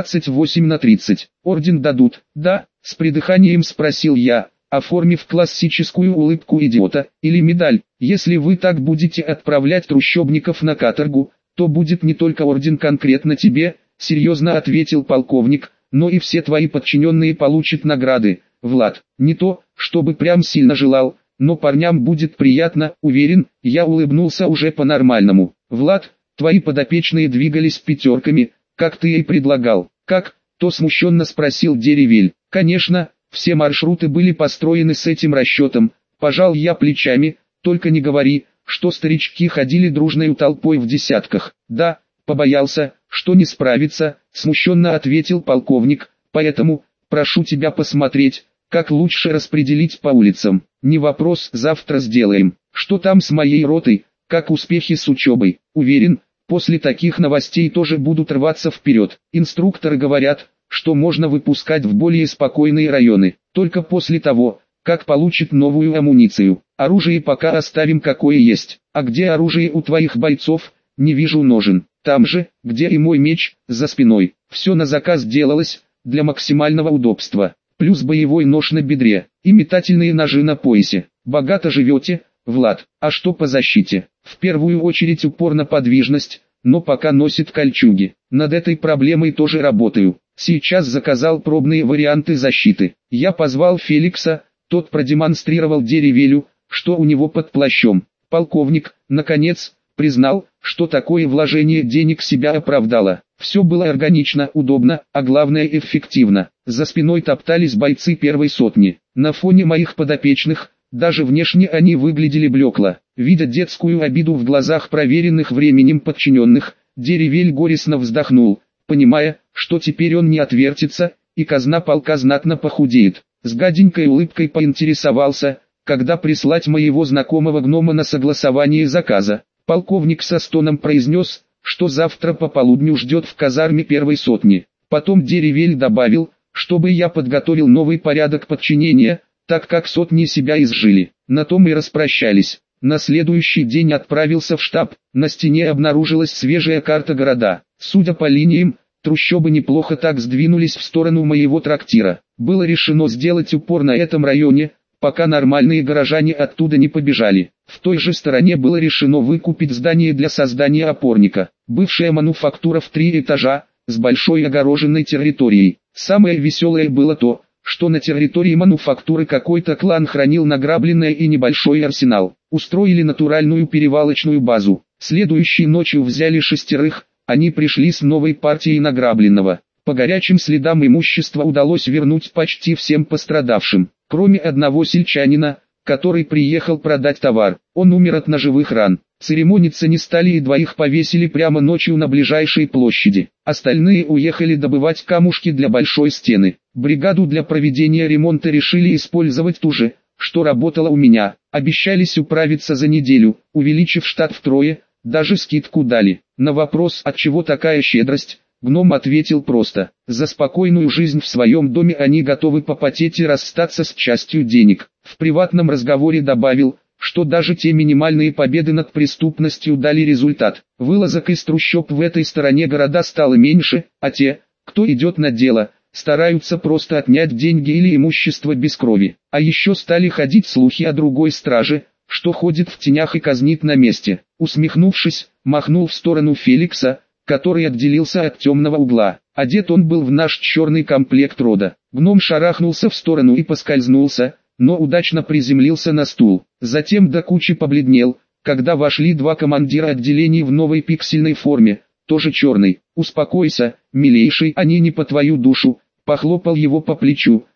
28 на 30? Орден дадут?» «Да», с придыханием спросил я, оформив классическую улыбку идиота, «или медаль. Если вы так будете отправлять трущобников на каторгу, то будет не только орден конкретно тебе», серьезно ответил полковник, «но и все твои подчиненные получат награды, Влад. Не то, чтобы прям сильно желал, но парням будет приятно, уверен». Я улыбнулся уже по-нормальному. «Влад, твои подопечные двигались пятерками, как ты и предлагал». «Как?» — то смущенно спросил Деревель. «Конечно, все маршруты были построены с этим расчетом», пожал я плечами. «Только не говори, что старички ходили дружной толпой в десятках». «Да, побоялся, что не справится», смущенно ответил полковник, «поэтому, прошу тебя посмотреть, как лучше распределить по улицам». «Не вопрос, завтра сделаем». «Что там с моей ротой, как успехи с учебой?» «Уверен, после таких новостей тоже будут рваться вперед. Инструкторы говорят, что можно выпускать в более спокойные районы, только после того, как получит новую амуницию. Оружие пока оставим какое есть». «А где оружие у твоих бойцов?» «Не вижу ножен». «Там же, где и мой меч, за спиной». Все на заказ делалось, для максимального удобства. Плюс боевой нож на бедре, и метательные ножи на поясе. «Богато живете, Влад». «А что по защите?» «В первую очередь упор на подвижность, но пока носит кольчуги. Над этой проблемой тоже работаю. Сейчас заказал пробные варианты защиты». Я позвал Феликса, тот продемонстрировал Деревелю, что у него под плащом. Полковник, наконец, признал, что такое вложение денег себя оправдало. Все было органично, удобно, а главное эффективно. За спиной топтались бойцы первой сотни. На фоне моих подопечных, даже внешне они выглядели блекло. Видя детскую обиду в глазах проверенных временем подчиненных, Деревель горестно вздохнул, понимая, что теперь он не отвертится, и казна полка знатно похудеет. С гаденькой улыбкой поинтересовался, когда прислать моего знакомого гнома на согласование заказа. Полковник со стоном произнес, что завтра по полудню ждет в казарме первой сотни. Потом Деревель добавил, чтобы я подготовил новый порядок подчинения, так как сотни себя изжили. На том и распрощались. На следующий день отправился в штаб. На стене обнаружилась свежая карта города. Судя по линиям, трущобы неплохо так сдвинулись в сторону моего трактира. Было решено сделать упор на этом районе, пока нормальные горожане оттуда не побежали. В той же стороне было решено выкупить здание для создания опорника. Бывшая мануфактура в 3 этажа, с большой огороженной территорией. Самое веселое было то, что на территории мануфактуры какой-то клан хранил награбленное и небольшой арсенал. Устроили натуральную перевалочную базу. Следующей ночью взяли 6, они пришли с новой партией награбленного. По горячим следам имущества удалось вернуть почти всем пострадавшим, кроме одного сельчанина, который приехал продать товар. Он умер от ножевых ран. Церемониться не стали и 2 повесили прямо ночью на ближайшей площади. Остальные уехали добывать камушки для большой стены. Бригаду для проведения ремонта решили использовать ту же, что работала у меня. Обещались управиться за неделю, увеличив штат втрое, даже скидку дали. На вопрос, отчего такая щедрость, гном ответил просто: за спокойную жизнь в своем доме они готовы попотеть и расстаться с частью денег. В приватном разговоре добавил, что даже те минимальные победы над преступностью дали результат. Вылазок из трущоб в этой стороне города стало меньше, а те, кто идет на дело, стараются просто отнять деньги или имущество без крови. А еще стали ходить слухи о другой страже, что ходит в тенях и казнит на месте. Усмехнувшись, махнул в сторону Феликса, который отделился от темного угла. Одет он был в наш черный комплект рода. Гном шарахнулся в сторону и поскользнулся, но удачно приземлился на стул. Затем до кучи побледнел, когда вошли 2 командира отделений в новой пиксельной форме, тоже черной. «Успокойся, милейший, они не по твою душу», похлопал его по плечу,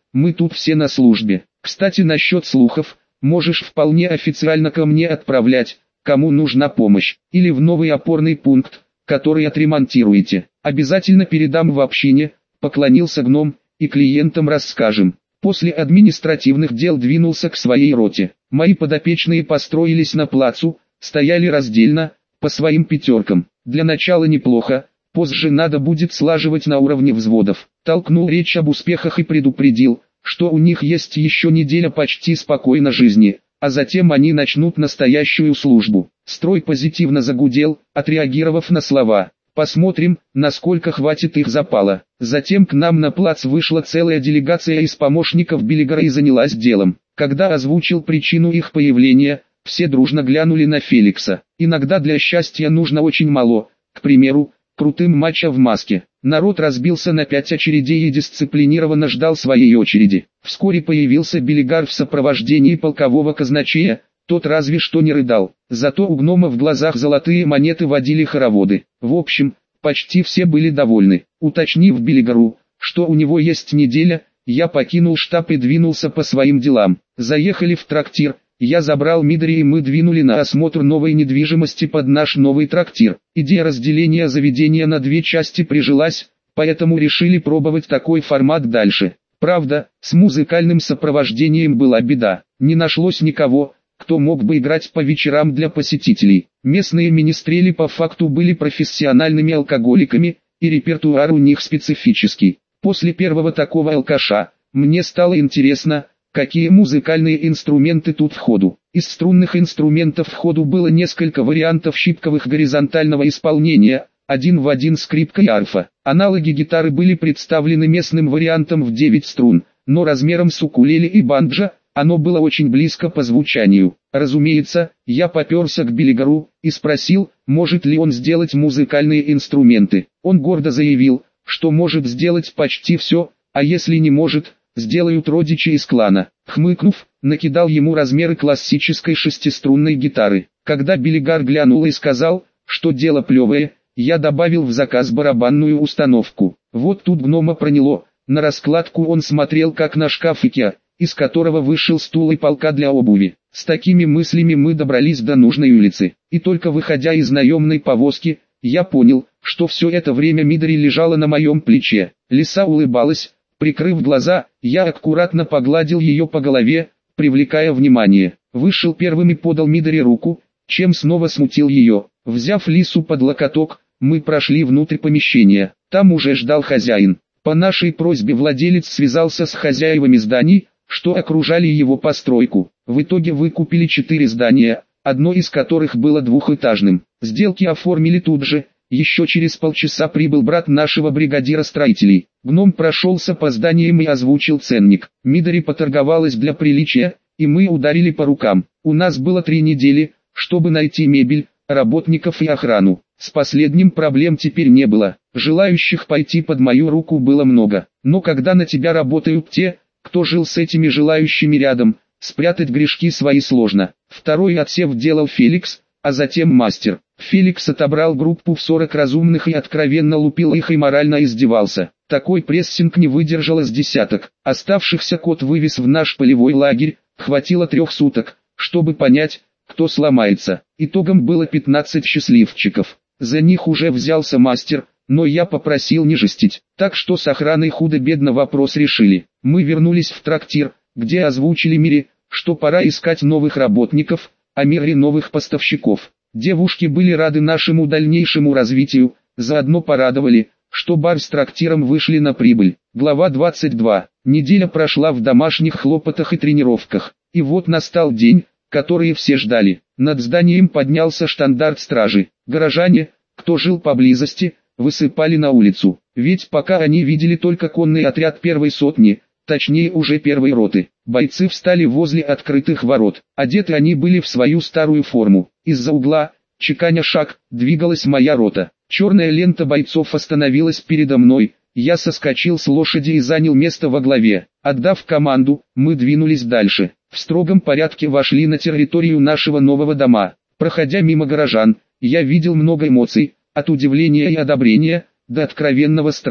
мы тут все на службе. Кстати, насчет слухов, можешь вполне официально ко мне отправлять, кому нужна помощь, или в новый опорный пункт, который отремонтируете. Обязательно передам в общине, поклонился гном, и клиентам расскажем. После административных дел двинулся к своей роте. Мои подопечные построились на плацу, стояли раздельно, по своим пятеркам. Для начала неплохо, позже надо будет слаживать на уровне взводов. Толкнул речь об успехах и предупредил, что у них есть еще неделя почти спокойной жизни, а затем они начнут настоящую службу. Строй позитивно загудел, отреагировав на слова. Посмотрим, насколько хватит их запала. Затем к нам на плац вышла целая делегация из помощников Беллигора и занялась делом. Когда озвучил причину их появления, все дружно глянули на Феликса. Иногда для счастья нужно очень мало, к примеру, крутым мачо в маске. Народ разбился на 5 очередей и дисциплинированно ждал своей очереди. Вскоре появился Беллигар в сопровождении полкового казначея. Тот разве что не рыдал, зато у гнома в глазах золотые монеты водили хороводы. В общем, почти все были довольны. Уточнив Беллигару, что у него есть неделя, я покинул штаб и двинулся по своим делам. Заехали в трактир, я забрал Мидори и мы двинули на осмотр новой недвижимости под наш новый трактир. Идея разделения заведения на две части прижилась, поэтому решили пробовать такой формат дальше. Правда, с музыкальным сопровождением была беда, не нашлось никого, кто мог бы играть по вечерам для посетителей. Местные министрели по факту были профессиональными алкоголиками, и репертуар у них специфический. После первого такого алкаша, мне стало интересно, какие музыкальные инструменты тут в ходу. Из струнных инструментов в ходу было несколько вариантов щипковых горизонтального исполнения, один в один скрипка и арфа. Аналоги гитары были представлены местным вариантом в 9 струн, но размером с укулеле и банджо, оно было очень близко по звучанию. Разумеется, я попёрся к Беллигару и спросил, может ли он сделать музыкальные инструменты. Он гордо заявил, что может сделать почти все, а если не может, сделают родичи из клана. Хмыкнув, накидал ему размеры классической шестиструнной гитары. Когда Беллигар глянул и сказал, что дело плевое, я добавил в заказ барабанную установку. Вот тут гнома проняло. На раскладку он смотрел как на шкаф Икеа, из которого вышел стул и полка для обуви. С такими мыслями мы добрались до нужной улицы, и только выходя из наемной повозки, я понял, что все это время Мидори лежала на моем плече. Лиса улыбалась, прикрыв глаза, я аккуратно погладил ее по голове, привлекая внимание. Вышел первым и подал Мидори руку, чем снова смутил ее. Взяв Лису под локоток, мы прошли внутрь помещения. Там уже ждал хозяин. По нашей просьбе владелец связался с хозяевами зданий, что окружали его постройку. В итоге выкупили 4 здания, одно из которых было двухэтажным. Сделки оформили тут же, еще через полчаса прибыл брат нашего бригадира строителей. Гном прошелся по зданиям и озвучил ценник. Мидори поторговалась для приличия, и мы ударили по рукам. У нас было 3 недели, чтобы найти мебель, работников и охрану. С последним проблем теперь не было. Желающих пойти под мою руку было много. Но когда на тебя работают те, кто жил с этими желающими рядом, спрятать грешки свои сложно. Второй отсев делал Феликс, а затем мастер. Феликс отобрал группу в 40 разумных и откровенно лупил их и морально издевался. Такой прессинг не выдержало с десяток. Оставшихся кот вывез в наш полевой лагерь, хватило 3 суток, чтобы понять, кто сломается. Итогом было 15 счастливчиков. За них уже взялся мастер, но я попросил не жестить. Так что с охраной худо-бедно вопрос решили. Мы вернулись в трактир, где озвучили Мире, что пора искать новых работников, а Мире новых поставщиков. Девушки были рады нашему дальнейшему развитию, заодно порадовали, что бар с трактиром вышли на прибыль. Глава 22. Неделя прошла в домашних хлопотах и тренировках. И вот настал день, который все ждали. Над зданием поднялся штандарт стражи. Горожане, кто жил поблизости, высыпали на улицу. Ведь пока они видели только конный отряд первой сотни, точнее уже первой роты. Бойцы встали возле открытых ворот. Одеты они были в свою старую форму. Из-за угла, чеканя шаг, двигалась моя рота. Черная лента бойцов остановилась передо мной. Я соскочил с лошади и занял место во главе. Отдав команду, мы двинулись дальше. В строгом порядке вошли на территорию нашего нового дома. Проходя мимо горожан, я видел много эмоций, от удивления и одобрения, до откровенного страха.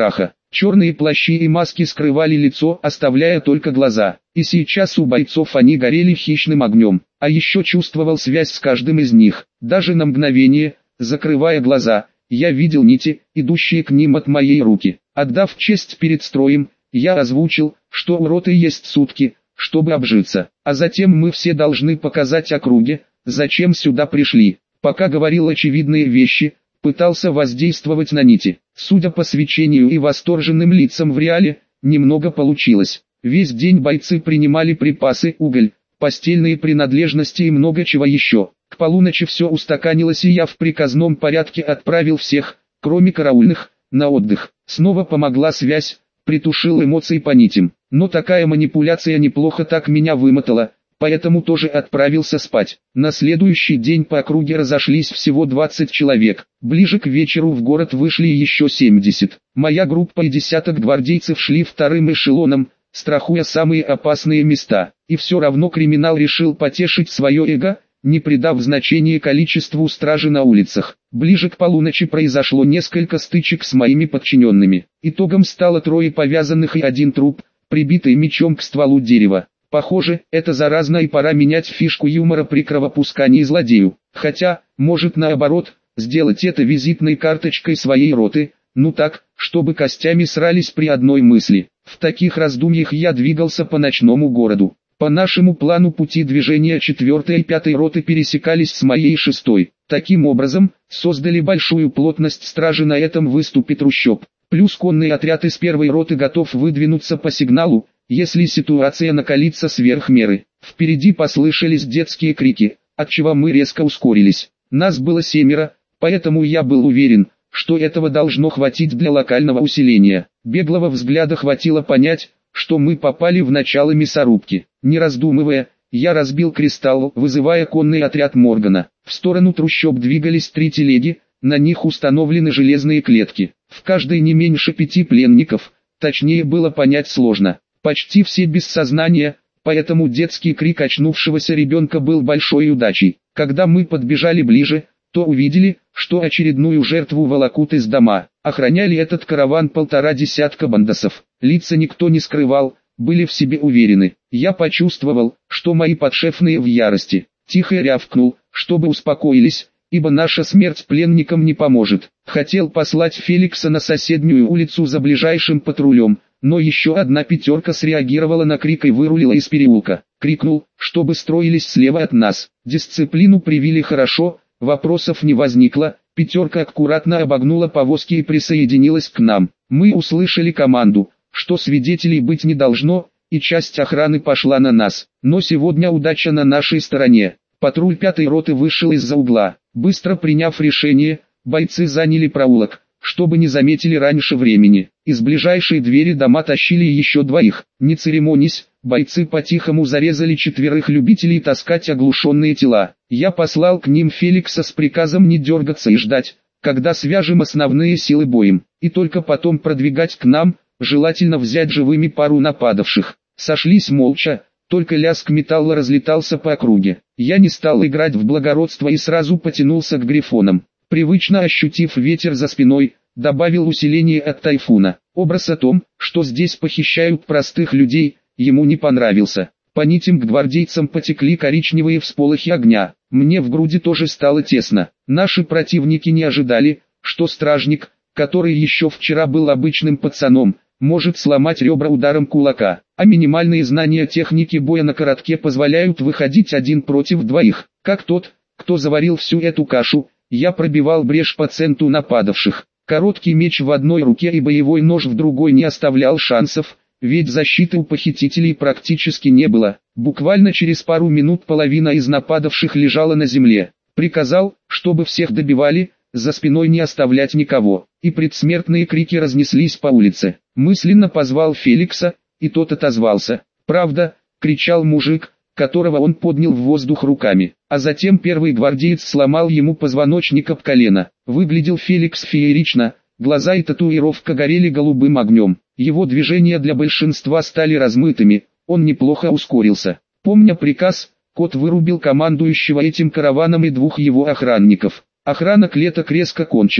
Черные плащи и маски скрывали лицо, оставляя только глаза. И сейчас у бойцов они горели хищным огнем. А еще чувствовал связь с каждым из них. Даже на мгновение, закрывая глаза, я видел нити, идущие к ним от моей руки. Отдав честь перед строем, я озвучил, что у роты есть сутки, чтобы обжиться. А затем мы все должны показать округе, зачем сюда пришли. Пока говорил очевидные вещи, пытался воздействовать на нити. Судя по свечению и восторженным лицам в реале, немного получилось. Весь день бойцы принимали припасы, уголь, постельные принадлежности и много чего еще. К полуночи все устаканилось, и я в приказном порядке отправил всех, кроме караульных, на отдых. Снова помогла связь, притушил эмоции по нитям. Но такая манипуляция неплохо так меня вымотала, поэтому тоже отправился спать. На следующий день по округе разошлись всего 20 человек. Ближе к вечеру в город вышли еще 70. Моя группа и десяток гвардейцев шли вторым эшелоном, страхуя самые опасные места. И все равно криминал решил потешить свое эго, не придав значения количеству стражи на улицах. Ближе к полуночи произошло несколько стычек с моими подчиненными. Итогом стало 3 повязанных и 1 труп, прибитый мечом к стволу дерева. Похоже, это заразно и пора менять фишку юмора при кровопускании злодею. Хотя, может наоборот, сделать это визитной карточкой своей роты, ну так, чтобы костями срались при одной мысли. В таких раздумьях я двигался по ночному городу. По нашему плану пути движения 4-й и 5-й роты пересекались с моей 6-й. Таким образом, создали большую плотность стражи на этом выступе трущоб. Плюс конный отряд из 1-й роты готов выдвинуться по сигналу, если ситуация накалится сверх меры. Впереди послышались детские крики, отчего мы резко ускорились. Нас было 7, поэтому я был уверен, что этого должно хватить для локального усиления. Беглого взгляда хватило понять, что мы попали в начало мясорубки. Не раздумывая, я разбил кристалл, вызывая конный отряд Моргана. В сторону трущоб двигались 3 телеги, на них установлены железные клетки. В каждой не меньше 5 пленников, точнее было понять сложно. Почти все без сознания, поэтому детский крик очнувшегося ребенка был большой удачей. Когда мы подбежали ближе, то увидели, что очередную жертву волокут из дома. Охраняли этот караван 1,5 десятка бандосов. Лица никто не скрывал, были в себе уверены. Я почувствовал, что мои подшефные в ярости. Тихо рявкнул, чтобы успокоились, ибо наша смерть пленникам не поможет. Хотел послать Феликса на соседнюю улицу за ближайшим патрулем, но еще одна 5 среагировала на крик и вырулила из переулка. Крикнул, чтобы строились слева от нас. Дисциплину привили хорошо, вопросов не возникло. 5 аккуратно обогнула повозки и присоединилась к нам. Мы услышали команду, что свидетелей быть не должно, и часть охраны пошла на нас. Но сегодня удача на нашей стороне. Патруль 5-й роты вышел из-за угла. Быстро приняв решение, бойцы заняли проулок, чтобы не заметили раньше времени. Из ближайшей двери дома тащили еще 2. Не церемонясь, бойцы по-тихому зарезали 4 любителей таскать оглушенные тела. Я послал к ним Феликса с приказом не дергаться и ждать, когда свяжем основные силы боем, и только потом продвигать к нам, желательно взять живыми пару нападавших. Сошлись молча, только лязг металла разлетался по округе. Я не стал играть в благородство и сразу потянулся к грифонам. Привычно ощутив ветер за спиной, добавил усиление от тайфуна. Образ о том, что здесь похищают простых людей, ему не понравился. По нитям к гвардейцам потекли коричневые всполохи огня. Мне в груди тоже стало тесно. Наши противники не ожидали, что стражник, который еще вчера был обычным пацаном, может сломать ребра ударом кулака. А минимальные знания техники боя на коротке позволяют выходить 1 против 2. Как тот, кто заварил всю эту кашу, я пробивал брешь по центру нападавших. Короткий меч в одной руке и боевой нож в другой не оставлял шансов, ведь защиты у похитителей практически не было. Буквально через пару минут половина из нападавших лежала на земле. Приказал, чтобы всех добивали, за спиной не оставлять никого. И предсмертные крики разнеслись по улице. Мысленно позвал Феликса, и тот отозвался. «Правда!» — кричал мужик, которого он поднял в воздух руками. А затем первый гвардеец сломал ему позвоночник об колено. Выглядел Феликс феерично, глаза и татуировка горели голубым огнем. Его движения для большинства стали размытыми, он неплохо ускорился. Помня приказ, кот вырубил командующего этим караваном и 2 его охранников. Охрана клеток резко кончилась,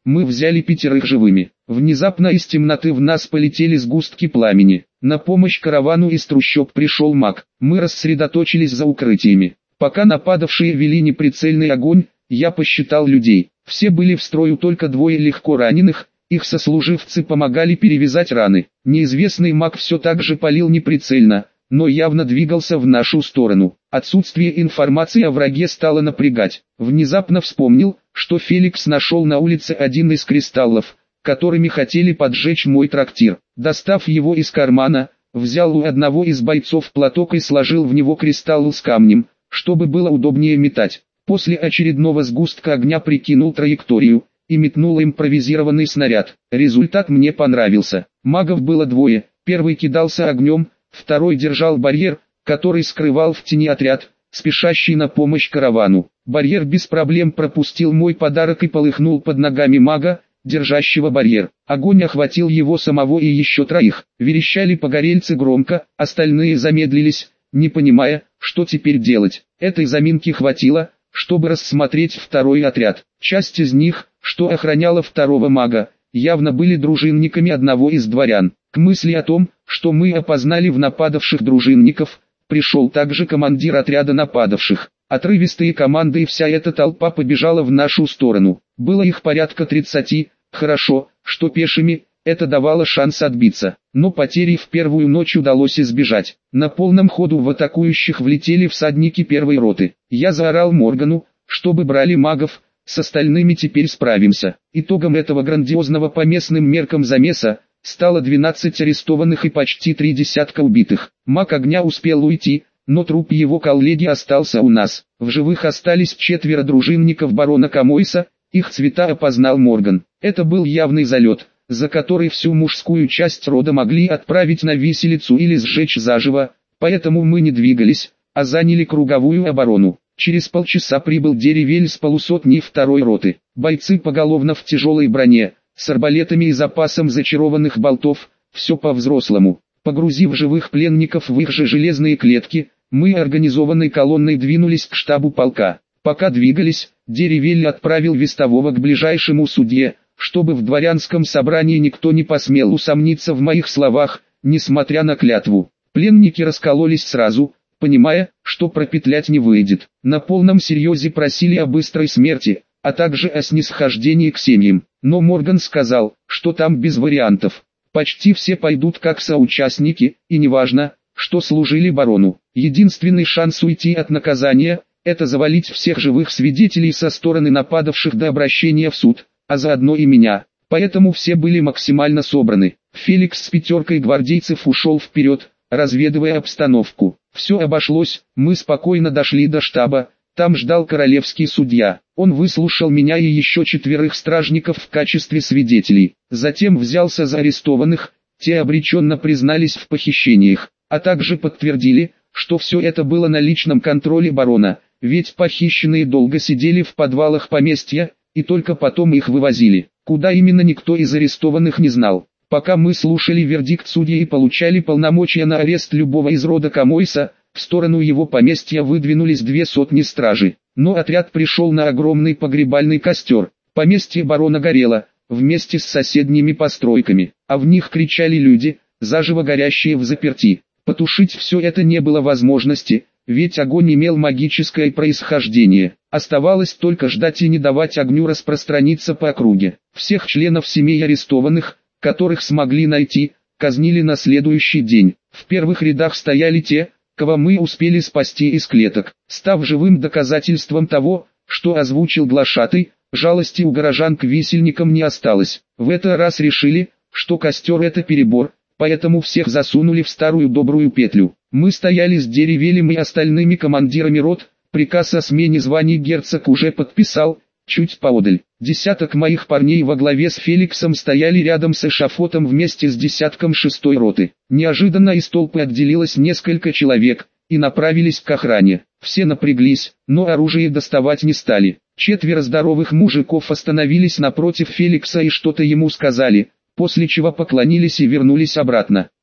мы взяли 5 живыми. Внезапно из темноты в нас полетели сгустки пламени. На помощь каравану из трущоб пришел маг. Мы рассредоточились за укрытиями. Пока нападавшие вели неприцельный огонь, я посчитал людей. Все были в строю, только 2 легко раненых, их сослуживцы помогали перевязать раны. Неизвестный маг все так же палил неприцельно, но явно двигался в нашу сторону. Отсутствие информации о враге стало напрягать. Внезапно вспомнил, что Феликс нашел на улице один из кристаллов, которыми хотели поджечь мой трактир. Достав его из кармана, взял у одного из бойцов платок и сложил в него кристалл с камнем, чтобы было удобнее метать. После очередного сгустка огня прикинул траекторию и метнул импровизированный снаряд. Результат мне понравился. Магов было 2, первый кидался огнем, второй держал барьер, который скрывал в тени отряд, спешащий на помощь каравану. Барьер без проблем пропустил мой подарок и полыхнул под ногами мага, держащего барьер. Огонь охватил его самого и еще 3. Верещали погорельцы громко, остальные замедлились, не понимая, что теперь делать. Этой заминки хватило, чтобы рассмотреть второй отряд. Часть из них, что охраняла второго мага, явно были дружинниками одного из дворян. К мысли о том, что мы опознали в нападавших дружинников, пришел также командир отряда нападавших. Отрывистые команды и вся эта толпа побежала в нашу сторону. Было их порядка 30, хорошо, что пешими, это давало шанс отбиться. Но потери в первую ночь удалось избежать. На полном ходу в атакующих влетели всадники 1-й роты. Я заорал Моргану, чтобы брали магов, с остальными теперь справимся. Итогом этого грандиозного по местным меркам замеса стало 12 арестованных и почти 3 десятка убитых. Маг огня успел уйти, но труп его коллеги остался у нас. В живых остались 4 дружинников барона Камойса, их цвета опознал Морган. Это был явный залет, за который всю мужскую часть рода могли отправить на виселицу или сжечь заживо, поэтому мы не двигались, а заняли круговую оборону. Через полчаса прибыл Деревель с полусотней 2-й роты. Бойцы поголовно в тяжелой броне, с арбалетами и запасом зачарованных болтов, все по-взрослому. Погрузив живых пленников в их же железные клетки, мы организованной колонной двинулись к штабу полка. Пока двигались, Деревель отправил вестового к ближайшему судье, чтобы в дворянском собрании никто не посмел усомниться в моих словах, несмотря на клятву. Пленники раскололись сразу, понимая, что пропетлять не выйдет. На полном серьезе просили о быстрой смерти, а также о снисхождении к семьям. Но Морган сказал, что там без вариантов. Почти все пойдут как соучастники, и неважно, что служили барону. Единственный шанс уйти от наказания – это завалить всех живых свидетелей со стороны нападавших до обращения в суд, а заодно и меня. Поэтому все были максимально собраны. Феликс с 5 гвардейцев ушел вперед, разведывая обстановку. Все обошлось, мы спокойно дошли до штаба, там ждал королевский судья. Он выслушал меня и еще 4 стражников в качестве свидетелей. Затем взялся за арестованных, те обреченно признались в похищениях, а также подтвердили, что все это было на личном контроле барона, ведь похищенные долго сидели в подвалах поместья, и только потом их вывозили. Куда именно никто из арестованных не знал. Пока мы слушали вердикт судьи и получали полномочия на арест любого из рода Камойса, в сторону его поместья выдвинулись 200 стражи. Но отряд пришел на огромный погребальный костер. Поместье барона горело, вместе с соседними постройками, а в них кричали люди, заживо горящие в заперти. Потушить все это не было возможности, ведь огонь имел магическое происхождение. Оставалось только ждать и не давать огню распространиться по округе. Всех членов семей арестованных, которых смогли найти, казнили на следующий день. В первых рядах стояли те, кого мы успели спасти из клеток, став живым доказательством того, что озвучил глашатай. Жалости у горожан к висельникам не осталось. В этот раз решили, что костер это перебор, поэтому всех засунули в старую добрую петлю. Мы стояли с Деревелем и остальными командирами рот, приказ о смене званий герцог уже подписал, чуть поодаль. Десяток моих парней во главе с Феликсом стояли рядом с эшафотом вместе с десятком 6-й роты. Неожиданно из толпы отделилось несколько человек и направились к охране. Все напряглись, но оружие доставать не стали. 4 здоровых мужиков остановились напротив Феликса и что-то ему сказали, после чего поклонились и вернулись обратно.